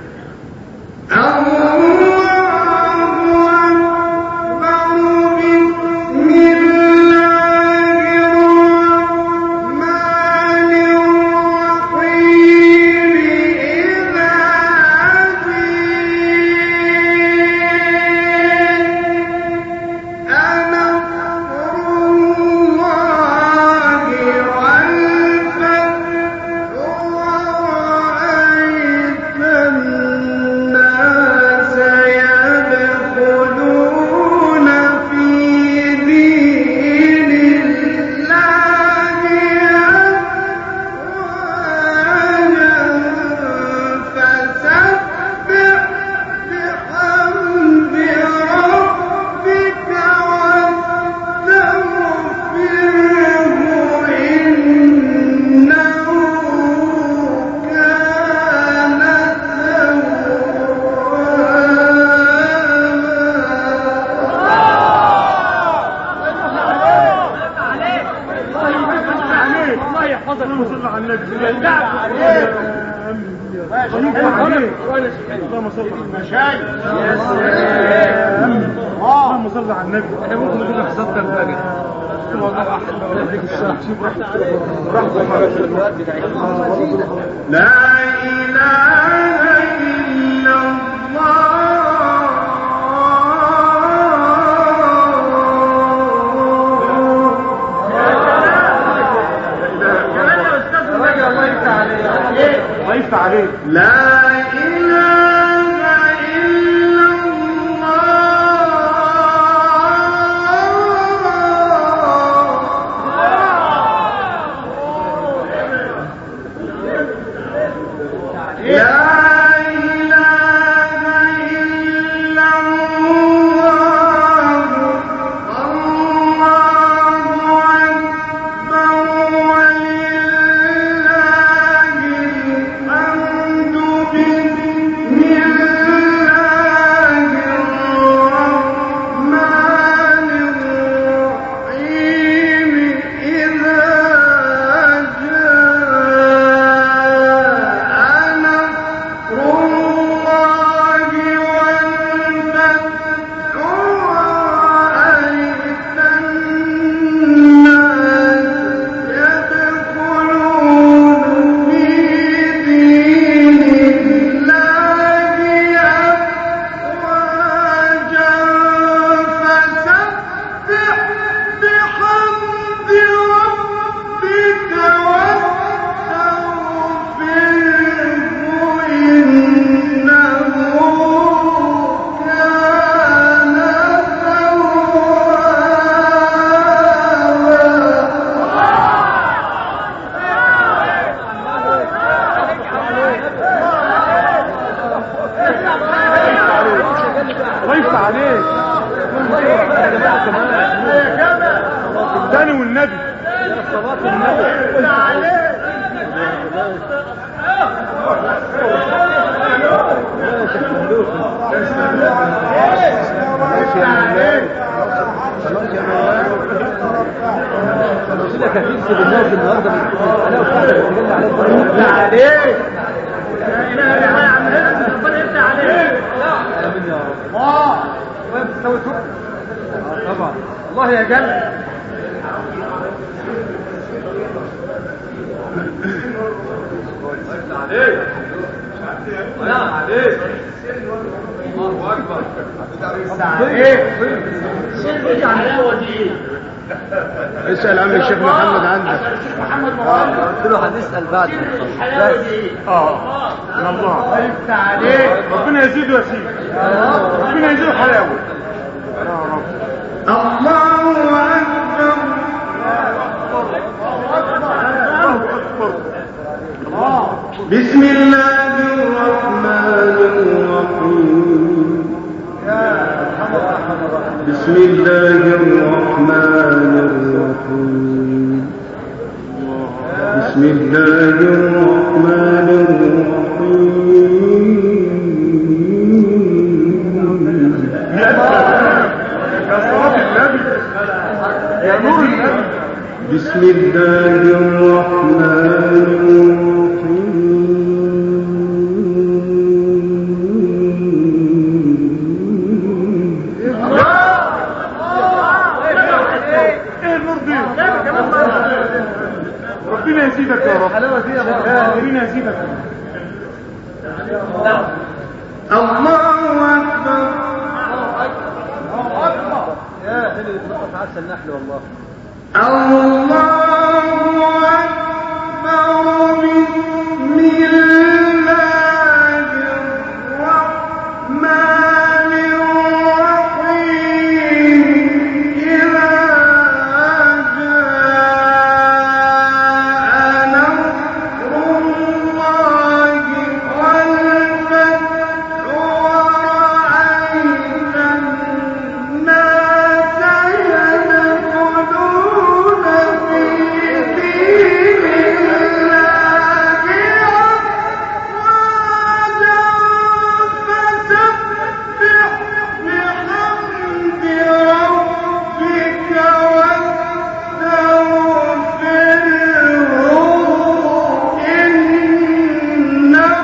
B: اللهم صل على النبي. احنا ممكن نقول حصلت الفجر
A: لا إله إلا
B: الله يفتح عليك.
A: لا إله إلا
E: الله يا جل. الله اكبر.
C: اسال عم الشيخ محمد عندك.
G: قلت له هنسال بعد
B: الله يفتح عليك. ربنا يزيده يا سيدي. ربنا يزيده حلاوه.
A: الله أكبر. بسم الله الرحمن الرحيم. بسم الله الرحمن الرحيم. بسم الله الرحمن الرحيم. بسم الله الرحمن
B: ربنا يزيدك يا رب. ربنا يزيدك.
A: الله أكبر.
F: يا اللي بتنقص عسل النحل والله.
A: الله أكبر. بسم الله الرحمن الرحيم. إذا جاء نصر الله والفتح ورأيت الناس يدخلون في دين الله أفواجا فسبح بحمد ربك واستغفره إنه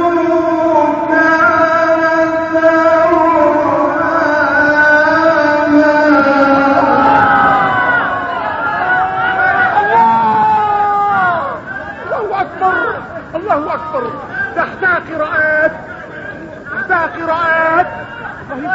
A: كان توابا.
B: الله أكبر. تحتها قراءات. تحتها قراءات. الله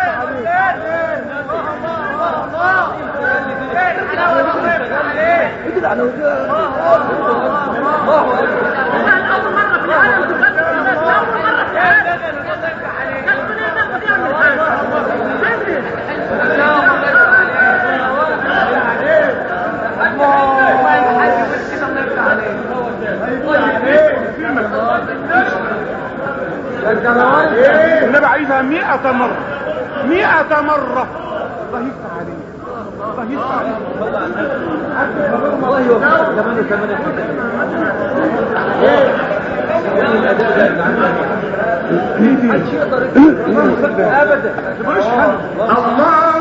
B: النبي عايزها 100 مرة. 100 مرة. الله يفتح عليك. الله يفتح عليك.
F: الله يوفقك. كمان محدش يقدر ابدا.
A: الله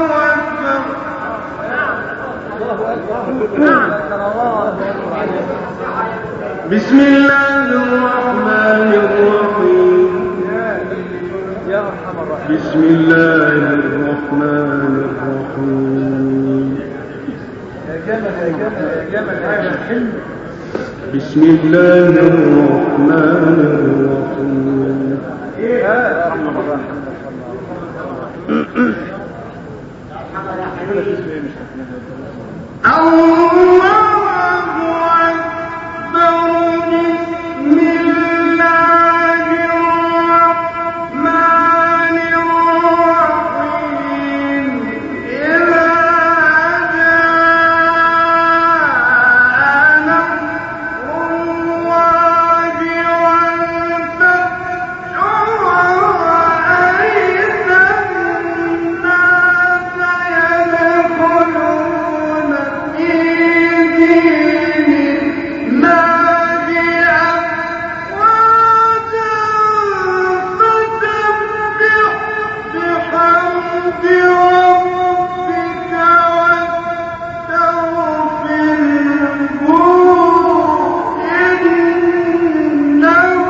A: أكبر. بسم الله الرحمن الرحيم.
F: يا ارحم الراحمين.
A: بسم الله الرحمن الرحيم.
F: يا جمل.
A: بسم الله الرحمن الرحيم. الله أكبر. بسم الله الرحمن الرحيم. إذا جاء نصر الله والفتح ورأيت الناس يدخلون في دين الله أفواجا فسبح بحمد ربك واستغفره إنه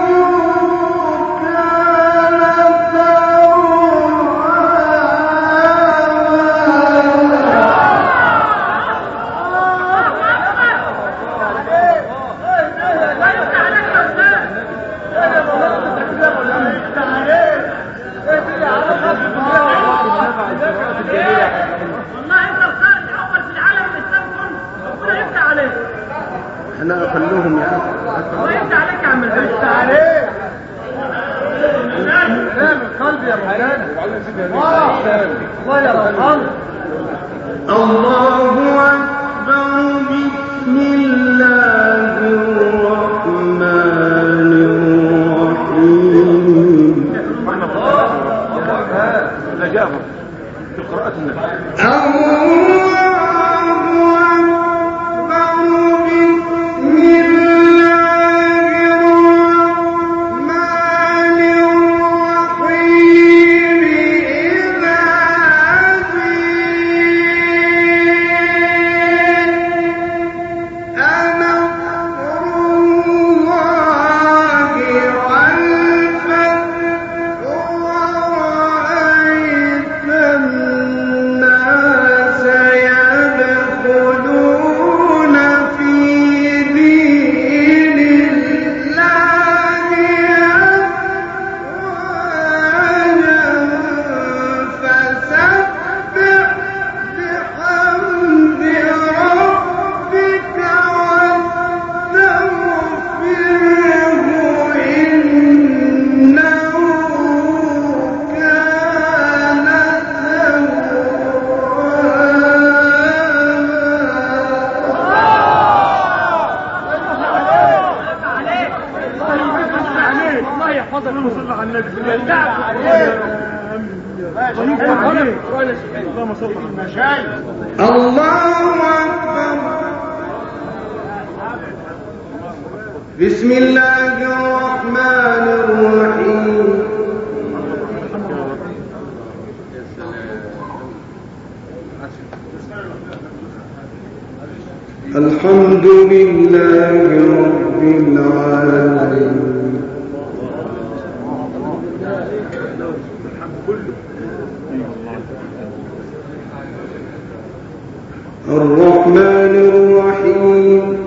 F: والله انت الخالق الاول في العالم الاسلام كله. ربنا يفتح عليك.
A: أنا أخلوهم يا أخي.
F: الله يفتح عليك يا عم الحاج. يفتح عليك. من قلبي يا مولانا. الله يرحمه.
A: الله أكبر. بسم الله الرحمن الرحيم.
B: نجاهم في قراءة النبي.
A: الله أكبر. بسم الله الرحمن الرحيم. إذا
E: يحفظك
B: اللهم صل على النبي. اللهم صل على النبي.
A: الله أكبر. بسم الله الرحمن الرحيم. الحمد لله رب العالمين. الرحمن الرحيم.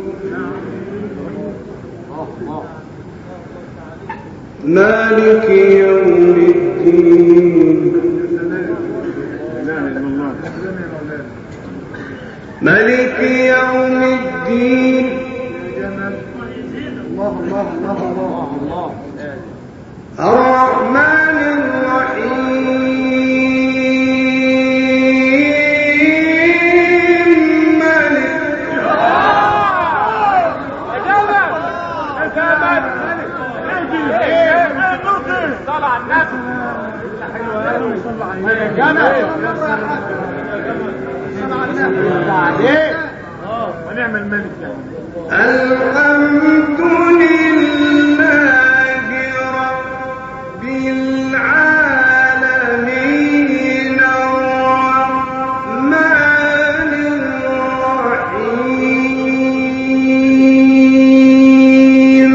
A: مالك يوم الدين. مالك يوم الدين.
C: الله الله الله الله.
A: الرحمن الرحيم.
B: ونعمل ملك.
A: الحمد لله رب العالمين. الرحمن الرحيم.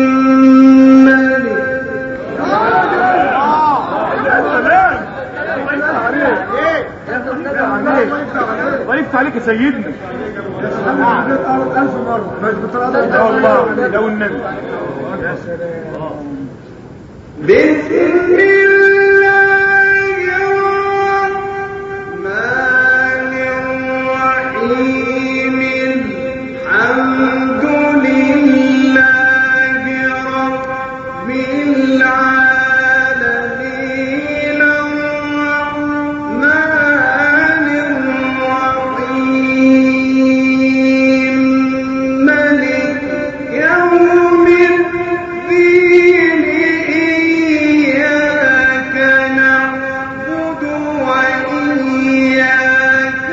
B: ضيفت عليك يا سيدنا.
C: ألف مرة بس
B: لا والله لو النبي. يا سلام.
A: بسم الله الرحمن الرحيم. الحمد لله رب العالمين. الرحمن الرحيم. مالك يوم الدين. إياك نعبد وإياك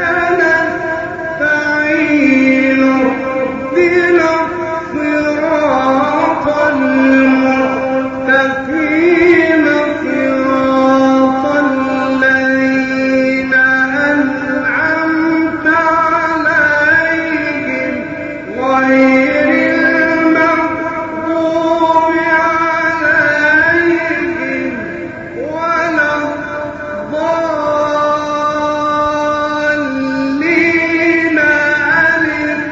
A: نستعين. اهدنا الصراط المستقيم. صراط الذين أنعمت عليهم غير المغضوب عليهم ولا الضالين. ألف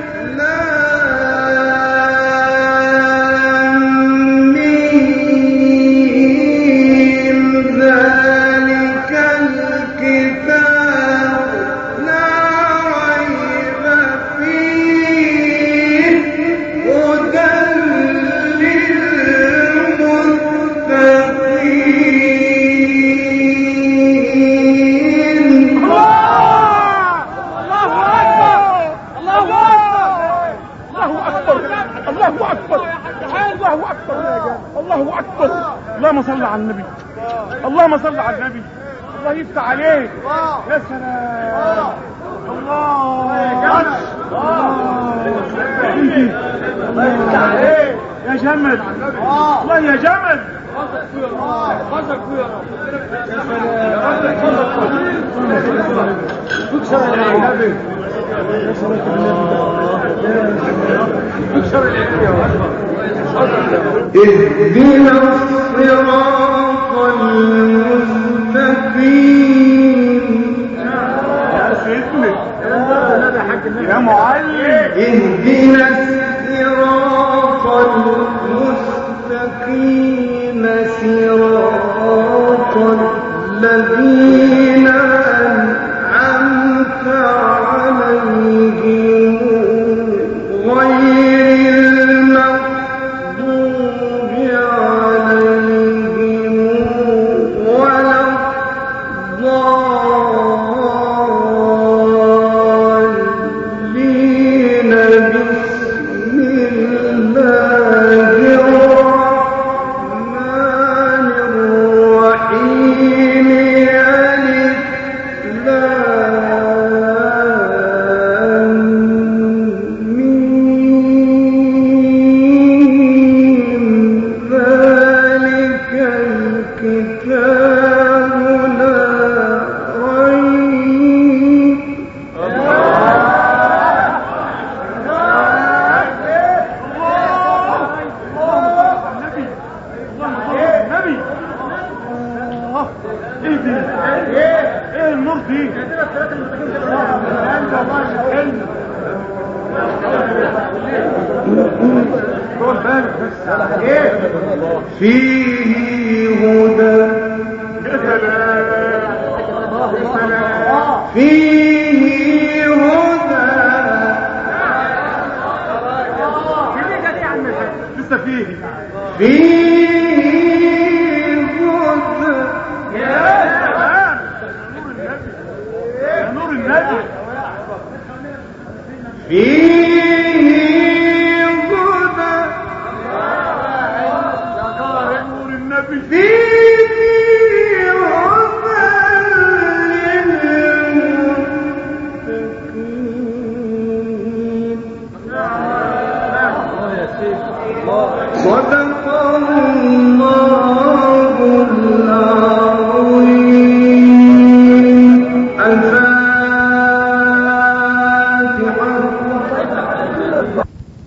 A: لام ميم. ذلك الكتاب لا ريب فيه. هدى للمتقين.
B: الله اكبر. اللهم صل على النبي. اللهم صل على النبي. الله يفتح عليك. يا سلام. الله يا جمل. الله يا جمل.
A: اهدنا الصراط المستقيم.
B: يا سيدنا يا معلم.
A: اهدنا الصراط المستقيم. صراط الذين أنعمت عليهم غير المغضوب عليهم ولا الضالين. بسم الله الرحمن
B: ايه دي؟ ايه النور دي؟ طول بالك بس.
A: فيه هدى
B: يا سلام يا سلام.
A: فيه هدى
B: لسه فيه.
A: فيه هدى
B: يا سلام يا نور النبي.
A: فيه هدى
B: نور النبي.
A: فيه